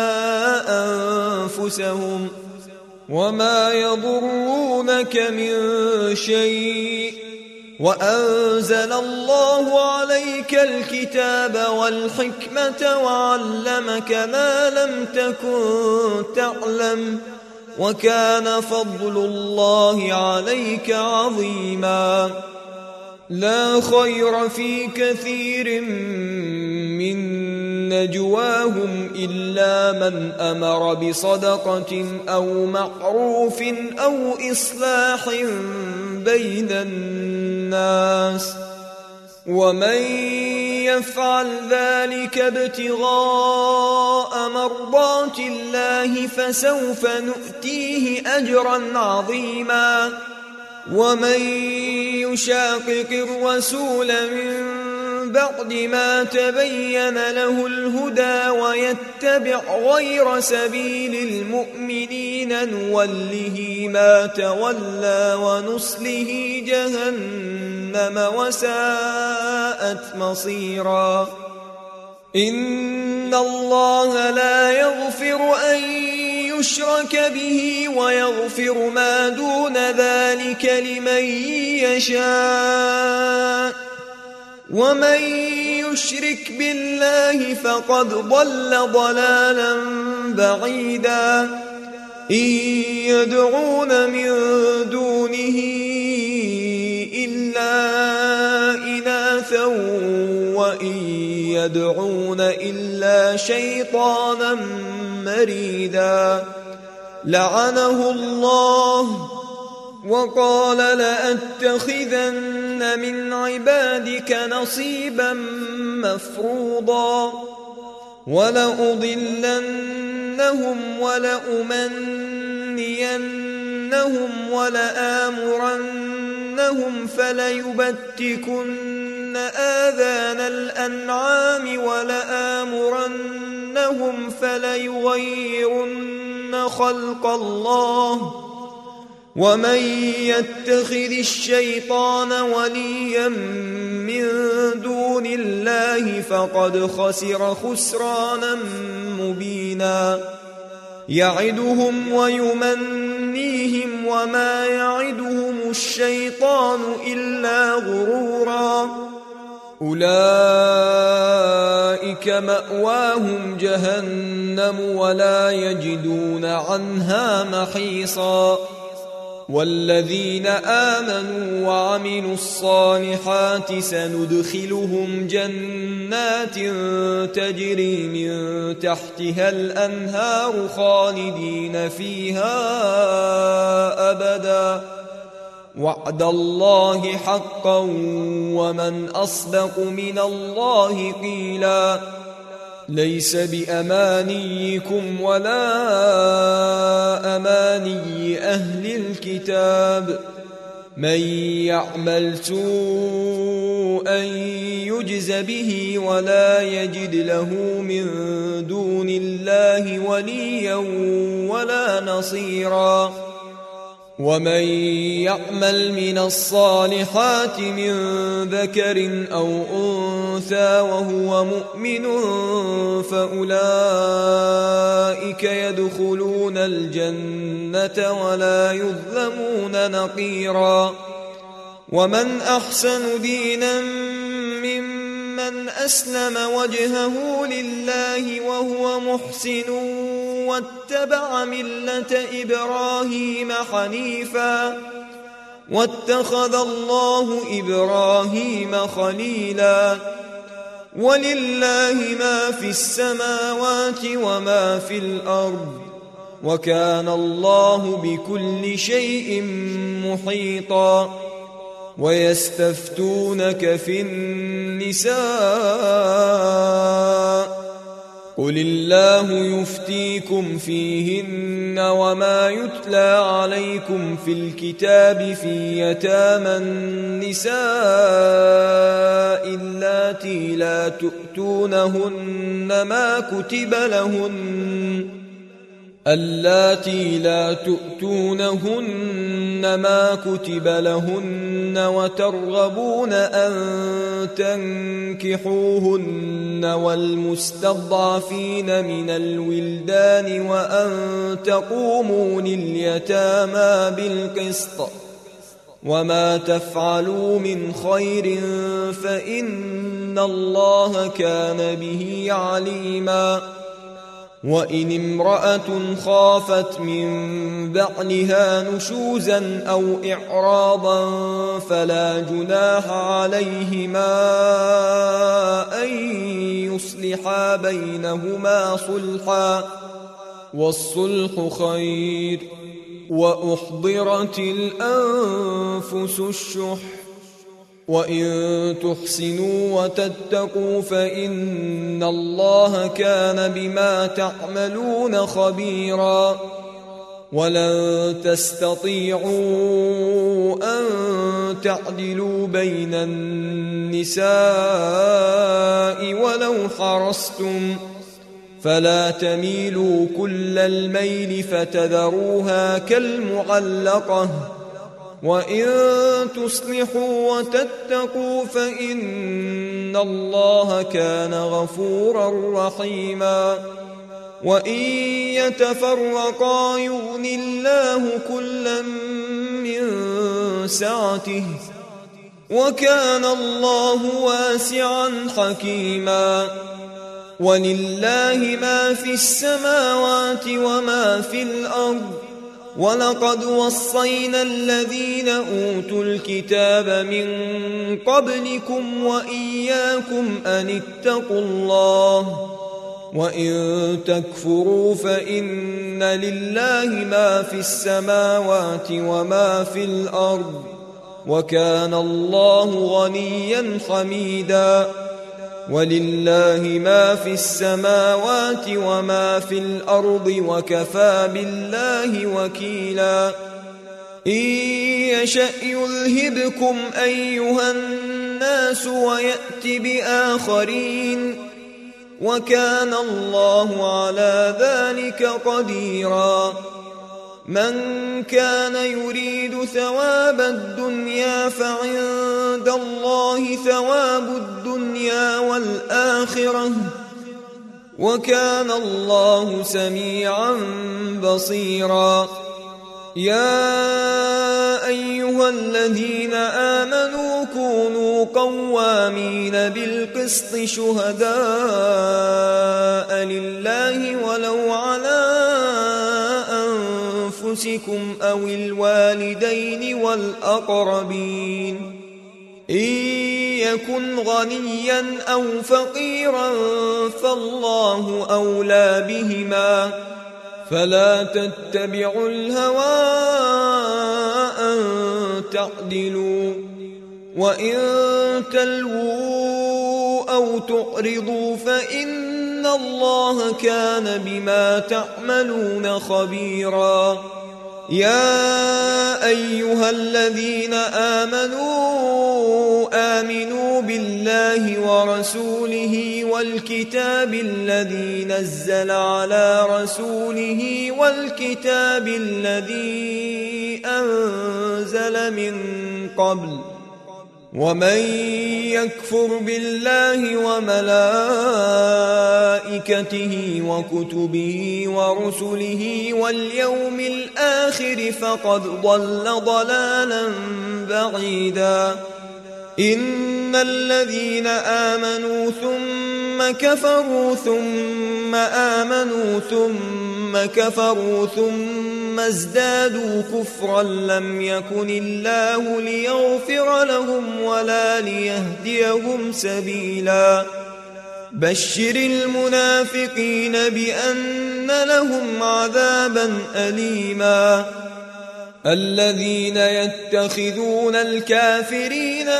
أنفسهم وما يضرونك من شيء وأنزل الله عليك الكتاب والحكمة وعلمك ما لم تكن تعلم وكان فضل الله عليك عظيما لا خير في كثير من نجواهم إلا من أمر بصدقة أو معروف أو إصلاح بين الناس ومن يفعل ذلك ابتغاء مرضات الله فسوف نؤتيه أجرا عظيما ومن يشاقق الرسول من بعد ما تبين له الهدى ويتبع غير سبيل المؤمنين نوله ما تولى ونصله جهنم وساءت مصيرا إن الله لا يغفر أن يشرك به ويغفر ما دون ذلك لمن يشاء ومن يشرك بالله فقد ضل ضلالا بعيدا إن يدعون من دونه إلا إناثا وإن يدعون إلا شيطانا مريدا لعنه الله وقال لأتخذن من عبادك نصيبا مفروضا ولأضلنهم ولأمنينهم ولآمرنهم فليبتكن آذان الأنعام ولآمرنهم فليغيرن خلق الله ومن يتخذ الشيطان وليا من دون الله فقد خسر خسرانا مبينا يعدهم ويمنيهم وما يعدهم الشيطان إلا غرورا أولئك مأواهم جهنم ولا يجدون عنها محيصا والذين آمنوا وعملوا الصالحات سندخلهم جنات تجري من تحتها الأنهار خالدين فيها أبدا وعد الله حقا ومن أصدق من الله قيلا ليس بأمانيكم ولا أماني أهل الكتاب من يعمل سوءا يجز به ولا يجد له من دون الله وليا ولا نصيرا ومن يعمل من الصالحات من ذكر أو أنثى وهو مؤمن فأولئك يدخلون الجنة ولا يظلمون نقيرا ومن أحسن دينا ممن أسلم وجهه لله وهو محسن واتبع ملة إبراهيم حنيفا واتخذ الله إبراهيم خليلا ولله ما في السماوات وما في الأرض وكان الله بكل شيء محيطا ويستفتونك في النساء قل الله يفتيكم فيهن وما يتلى عليكم في الكتاب في يتامى النساء اللاتي لا تؤتونهن ما كتب لهن وترغبون أن تنكحوهن والمستضعفين من الولدان وأن تقوموا لليتامى بالقسط وما تفعلوا من خير فإن الله كان به عليما وإن امرأة خافت من بعلها نشوزا أو إعراضا فلا جناح عليهما أن يصلحا بينهما صلحا والصلح خير وأحضرت الأنفس الشح وإن تحسنوا وتتقوا فإن الله كان بما تعملون خبيرا ولن تستطيعوا أن تعدلوا بين النساء ولو حرصتم فلا تميلوا كل الميل فتذروها كالمعلقة وإن تصلحوا وتتقوا فإن الله كان غفورا رحيما وإن يتفرقا يغن الله كلا من سعته وكان الله واسعا حكيما ولله ما في السماوات وما في الأرض ولقد وصينا الذين أوتوا الكتاب من قبلكم وإياكم أن اتقوا الله وإن تكفروا فإن لله ما في السماوات وما في الأرض وكان الله غنيا حميدا ولله ما في السماوات وما في الأرض وكفى بالله وكيلا إن يشأ يذهبكم أيها الناس ويأت بآخرين وكان الله على ذلك قديرا من كان يريد ثواب الدنيا فعند الله ثواب الدنيا والآخرة وكان الله سميعا بصيرا يا أيها الذين آمنوا كونوا قوامين بالقسط شهداء لله ولو على أنفسكم أو الوالدين والأقربين إن يكن غنيا أو فقيرا فالله أولى بهما فلا تتبعوا الهوى أن تعدلوا وإن تلووا أو تعرضوا فإن الله كان بما تعملون خبيرا يا أيها الذين آمنوا بالله ورسوله والكتاب الذي نزل على رسوله والكتاب الذي أنزل من قبل ومن يكفر بالله وملائكته وكتبه ورسله واليوم الآخر فقد ضل ضلالا بعيدا إن الذين آمنوا ثم كفروا ثم آمنوا ثم كفروا ثم ازدادوا كفرا لم يكن الله ليغفر لهم ولا ليهديهم سبيلا بشر المنافقين بأن لهم عذابا أليما الذين يتخذون الكافرين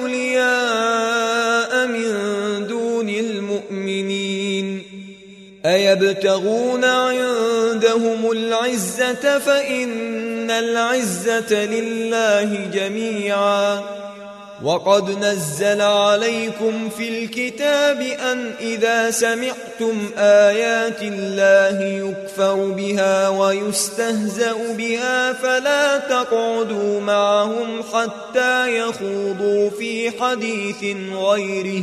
أولياء من دون المؤمنين أيبتغون عندهم العزة فإن العزة لله جميعا وقد نزل عليكم في الكتاب أن إذا سمعتم آيات الله يكفر بها ويستهزأ بها فلا تقعدوا معهم حتى يخوضوا في حديث غيره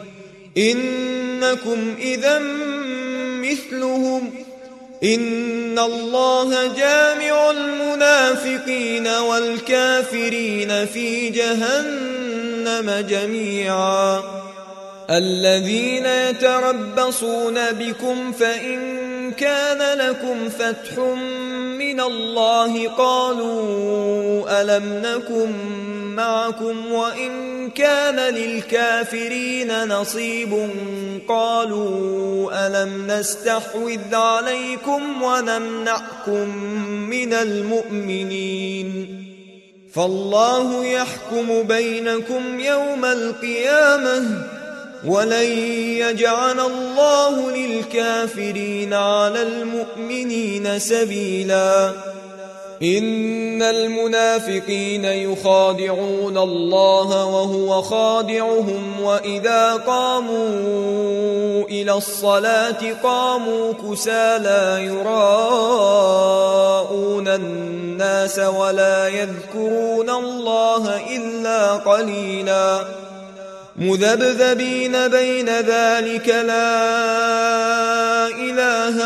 إنكم إذا مثلهم إن الله جامع المنافقين والكافرين في جهنم جميعا الذين يتربصون بكم فإن كان لكم فتح من الله قالوا ألم نكن معكم وإن كان للكافرين نصيب قالوا ألم نستحوذ عليكم ونمنعكم من المؤمنين فالله يحكم بينكم يوم القيامة ولن يجعل الله للكافرين على المؤمنين سبيلا إن المنافقين يخادعون الله وهو خادعهم وإذا قاموا إلى الصلاة قاموا كسالى يراءون الناس ولا يذكرون الله إلا قليلا مذبذبين بين ذلك لا إله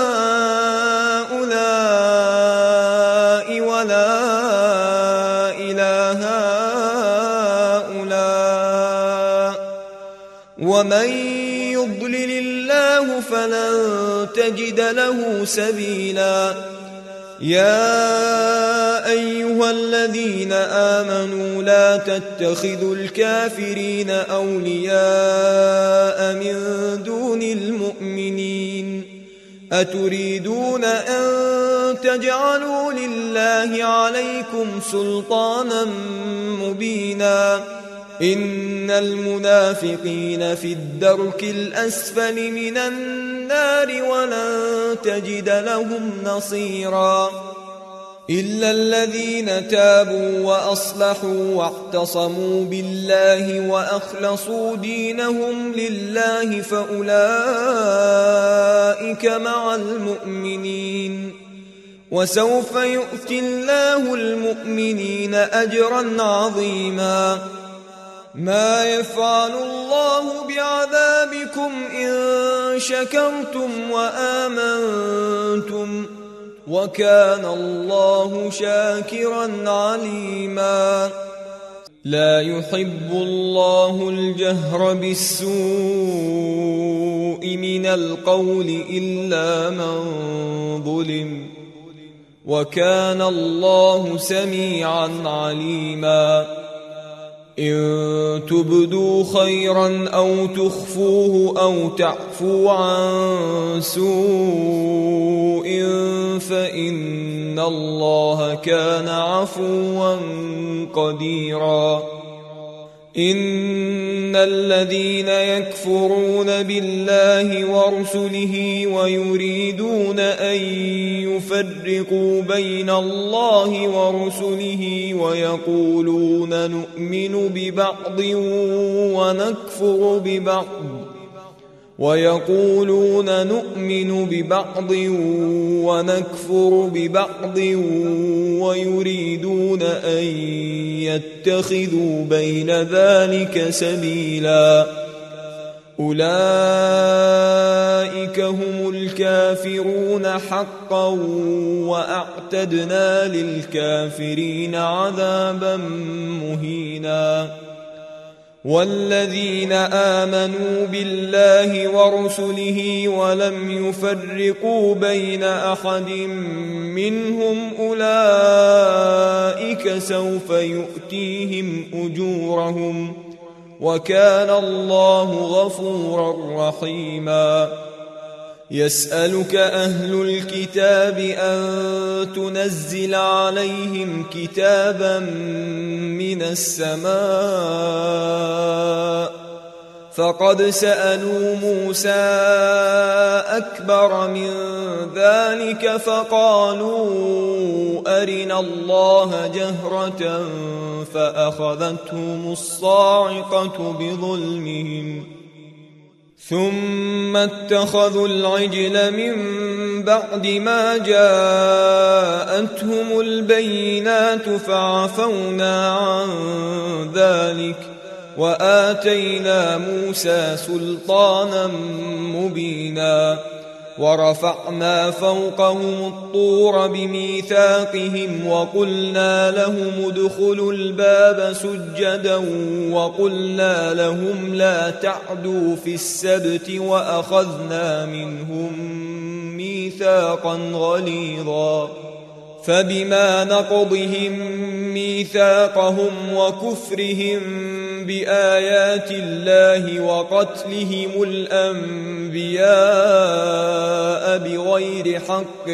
هؤلاء ولا إله هؤلاء ومن يضلل الله فلن تجد له سبيلا يا أيها الذين آمنوا لا تتخذوا الكافرين أولياء من دون المؤمنين أتريدون أن تجعلوا لله عليكم سلطانا مبينا إن المنافقين في الدرك الأسفل من النار ولن تجد لهم نصيرا إلا الذين تابوا وأصلحوا واعتصموا بالله وأخلصوا دينهم لله فأولئك مع المؤمنين وسوف يؤتي الله المؤمنين أجرا عظيما ما يفعل الله بعذابكم إن شكرتم وآمنتم وكان الله شاكرا عليما لا يحب الله الجهر بالسوء من القول إلا من ظلم وكان الله سميعا عليما إن تبدوا خيرا أو تخفوه أو تعفو عن سوء فإن الله كان عفوا قديرا إن الذين يكفرون بالله ورسله ويريدون أن يفرقوا بين الله ورسله ويقولون نؤمن ببعض ونكفر ببعض ويريدون أن يتخذوا بين ذلك سبيلا أولئك هم الكافرون حقا وأعتدنا للكافرين عذابا مهينا والذين آمنوا بالله ورسله ولم يفرقوا بين أحد منهم أولئك سوف يؤتيهم أجورهم وكان الله غفورا رحيما. يسألك أهل الكتاب أن تنزل عليهم كتابا من السماء فقد سألوا موسى أكبر من ذلك فقالوا أرنا الله جهرة فأخذتهم الصاعقة بظلمهم ثم اتخذوا العجل من بعد ما جاءتهم البينات فعفونا عن ذلك وآتينا موسى سلطانا مبينا ورفعنا فوقهم الطور بميثاقهم وقلنا لهم ادخلوا الباب سجدا وقلنا لهم لا تعدوا في السبت وأخذنا منهم ميثاقا غليظا فبما نقضهم ميثاقهم وكفرهم بآيات الله وقتلهم الأنبياء بغير حق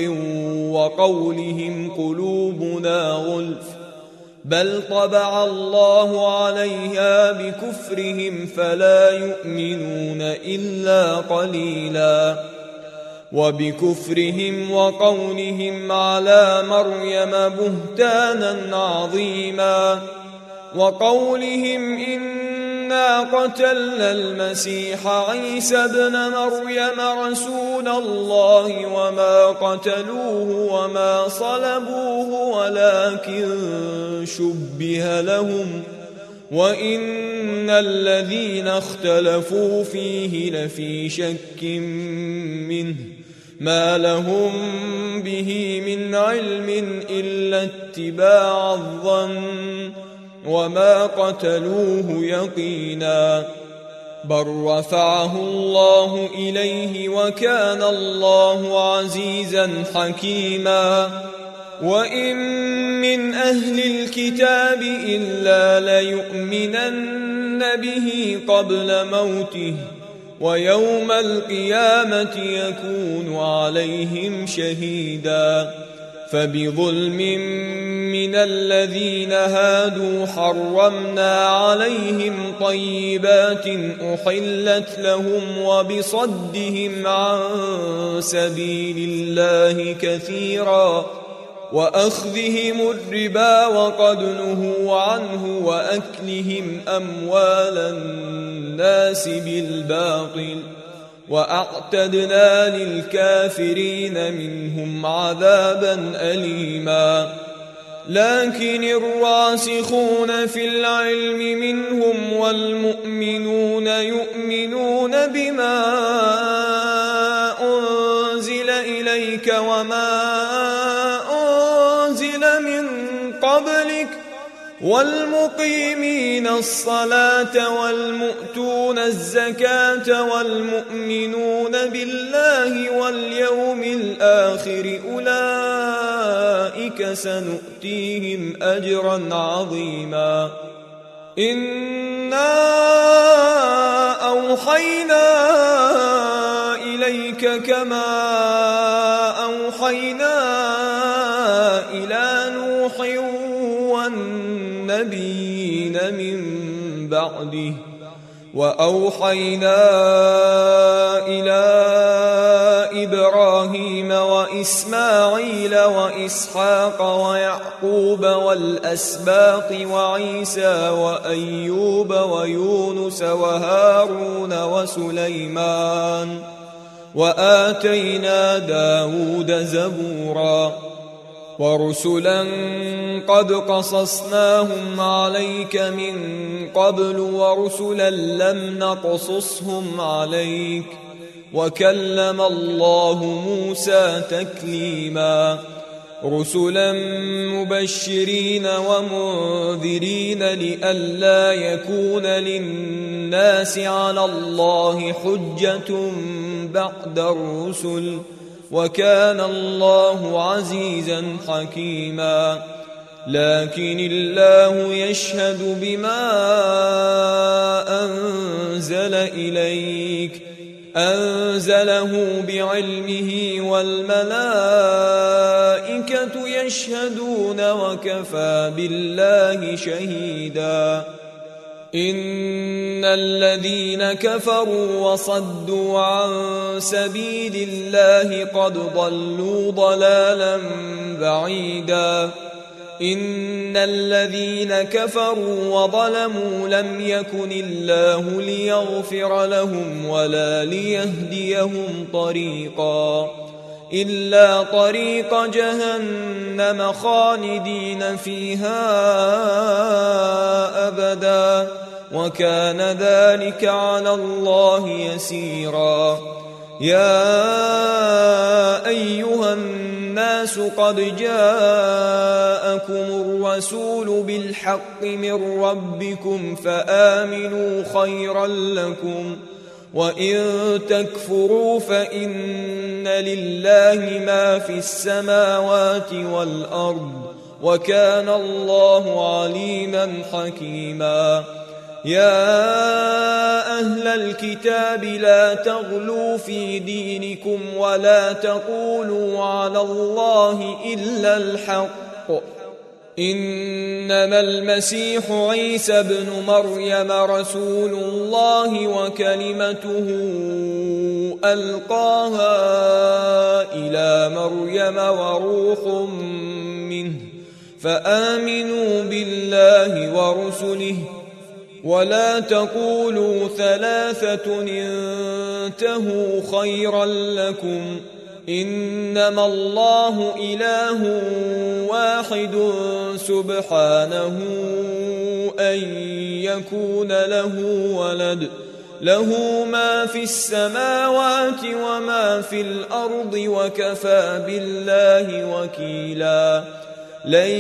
وقولهم قلوبنا غلف بل طبع الله عليها بكفرهم فلا يؤمنون إلا قليلا وبكفرهم وقولهم على مريم بهتانا عظيما وقولهم إنا قتلنا المسيح عيسى ابن مريم رسول الله وما قتلوه وما صلبوه ولكن شبه لهم وإن الذين اختلفوا فيه لفي شك منه ما لهم به من علم إلا اتباع الظن وما قتلوه يقينا بل رفعه الله إليه وكان الله عزيزا حكيما وإن من أهل الكتاب إلا ليؤمنن به قبل موته ويوم القيامة يكون عليهم شهيدا فبظلم من الذين هادوا حرمنا عليهم طيبات أحلت لهم وبصدهم عن سبيل الله كثيرا وأخذهم الربا وقد نهوا عنه وأكلهم أموال الناس بالباطل وأعتدنا للكافرين منهم عذابا أليما لكن الراسخون في العلم منهم والمؤمنون يؤمنون بما أنزل إليك وما أنزل من قبلك والمقيمين الصلاة والمؤتون الزكاة والمؤمنون بالله واليوم الآخر أولئك سنؤتيهم أجرا عظيما إنا أوحينا إليك كما أوحينا إلى نوح والنبيين من بعده وأوحينا إلى إبراهيم وإسماعيل وإسحاق ويعقوب والأسباط وعيسى وأيوب ويونس وهارون وسليمان وآتينا داود زبورا ورسلا قد قصصناهم عليك من قبل ورسلا لم نقصصهم عليك وكلم الله موسى تكليما رسلا مبشرين ومنذرين لئلا يكون للناس على الله حجة بعد الرسل وكان الله عزيزا حكيما لكن الله يشهد بما إليك أنزله بعلمه والملائكة يشهدون وكفى بالله شهيدا إن الذين كفروا وصدوا عن سبيل الله قد ضلوا ضلالا بعيدا إن الذين كفروا وظلموا لم يكن الله ليغفر لهم ولا ليهديهم طريقا إلا طريق جهنم خالدين فيها أبدا وكان ذلك على الله يسيرا يا أيها الناس قد جاءكم الرسول بالحق من ربكم فآمنوا خيرا لكم وإن تكفروا فإن لله ما في السماوات والأرض وكان الله عليما حكيما يا أهل الكتاب لا تغلوا في دينكم ولا تقولوا على الله إلا الحق إنما المسيح عيسى ابن مريم رسول الله وكلمته ألقاها إلى مريم وروح منه فآمنوا بالله ورسله ولا تقولوا ثلاثة انتهوا خيرا لكم إنما الله إله واحد سبحانه أن يكون له ولد له ما في السماوات وما في الأرض وكفى بالله وكيلا لن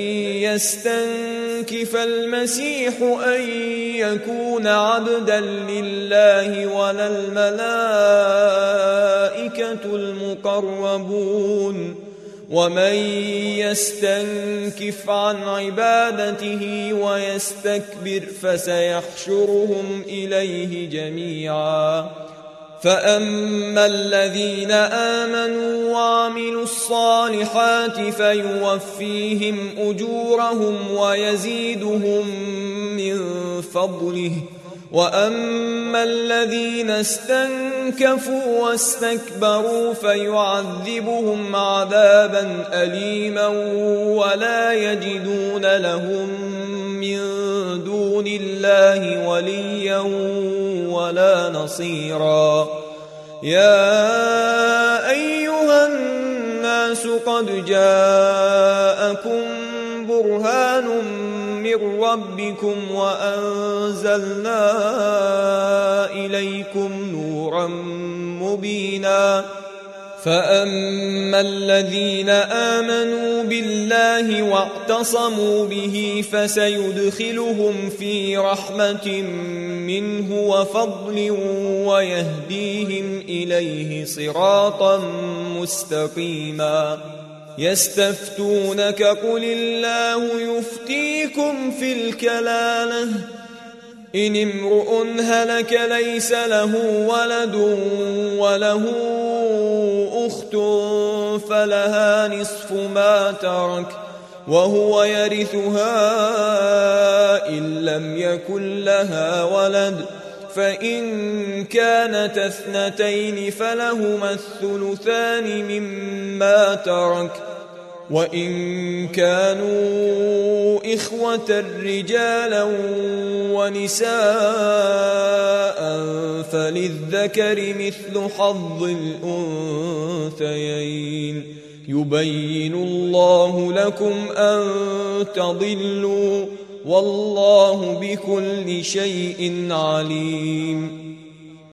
يستنكف المسيح أن يكون عبدا لله ولا الملائكة المقربون ومن يستنكف عن عبادته ويستكبر فسيحشرهم إليه جميعا فأما الذين آمنوا وعملوا الصالحات فيوفيهم أجورهم ويزيدهم من فضله وأما الذين استنكفوا واستكبروا فيعذبهم عذابا أليما ولا يجدون لهم من دون الله وليا ولا نصيرا يا أيها الناس قد جاءكم برهان من ربكم وأنزلنا إليكم نورا مبينا فأما الذين آمنوا بالله واعتصموا به فسيدخلهم في رحمة منه وفضل ويهديهم إليه صراطا مستقيما يستفتونك قل الله يفتيكم في الكلالة إن امرؤ هلك ليس له ولد وله أخت فلها نصف ما ترك وهو يرثها إن لم يكن لها ولد فإن كانت اثنتين فلهما الثلثان مما ترك وإن كانوا إخوة رجالا ونساء فللذكر مثل حظ الأنثيين يبين الله لكم أن تضلوا والله بكل شيء عليم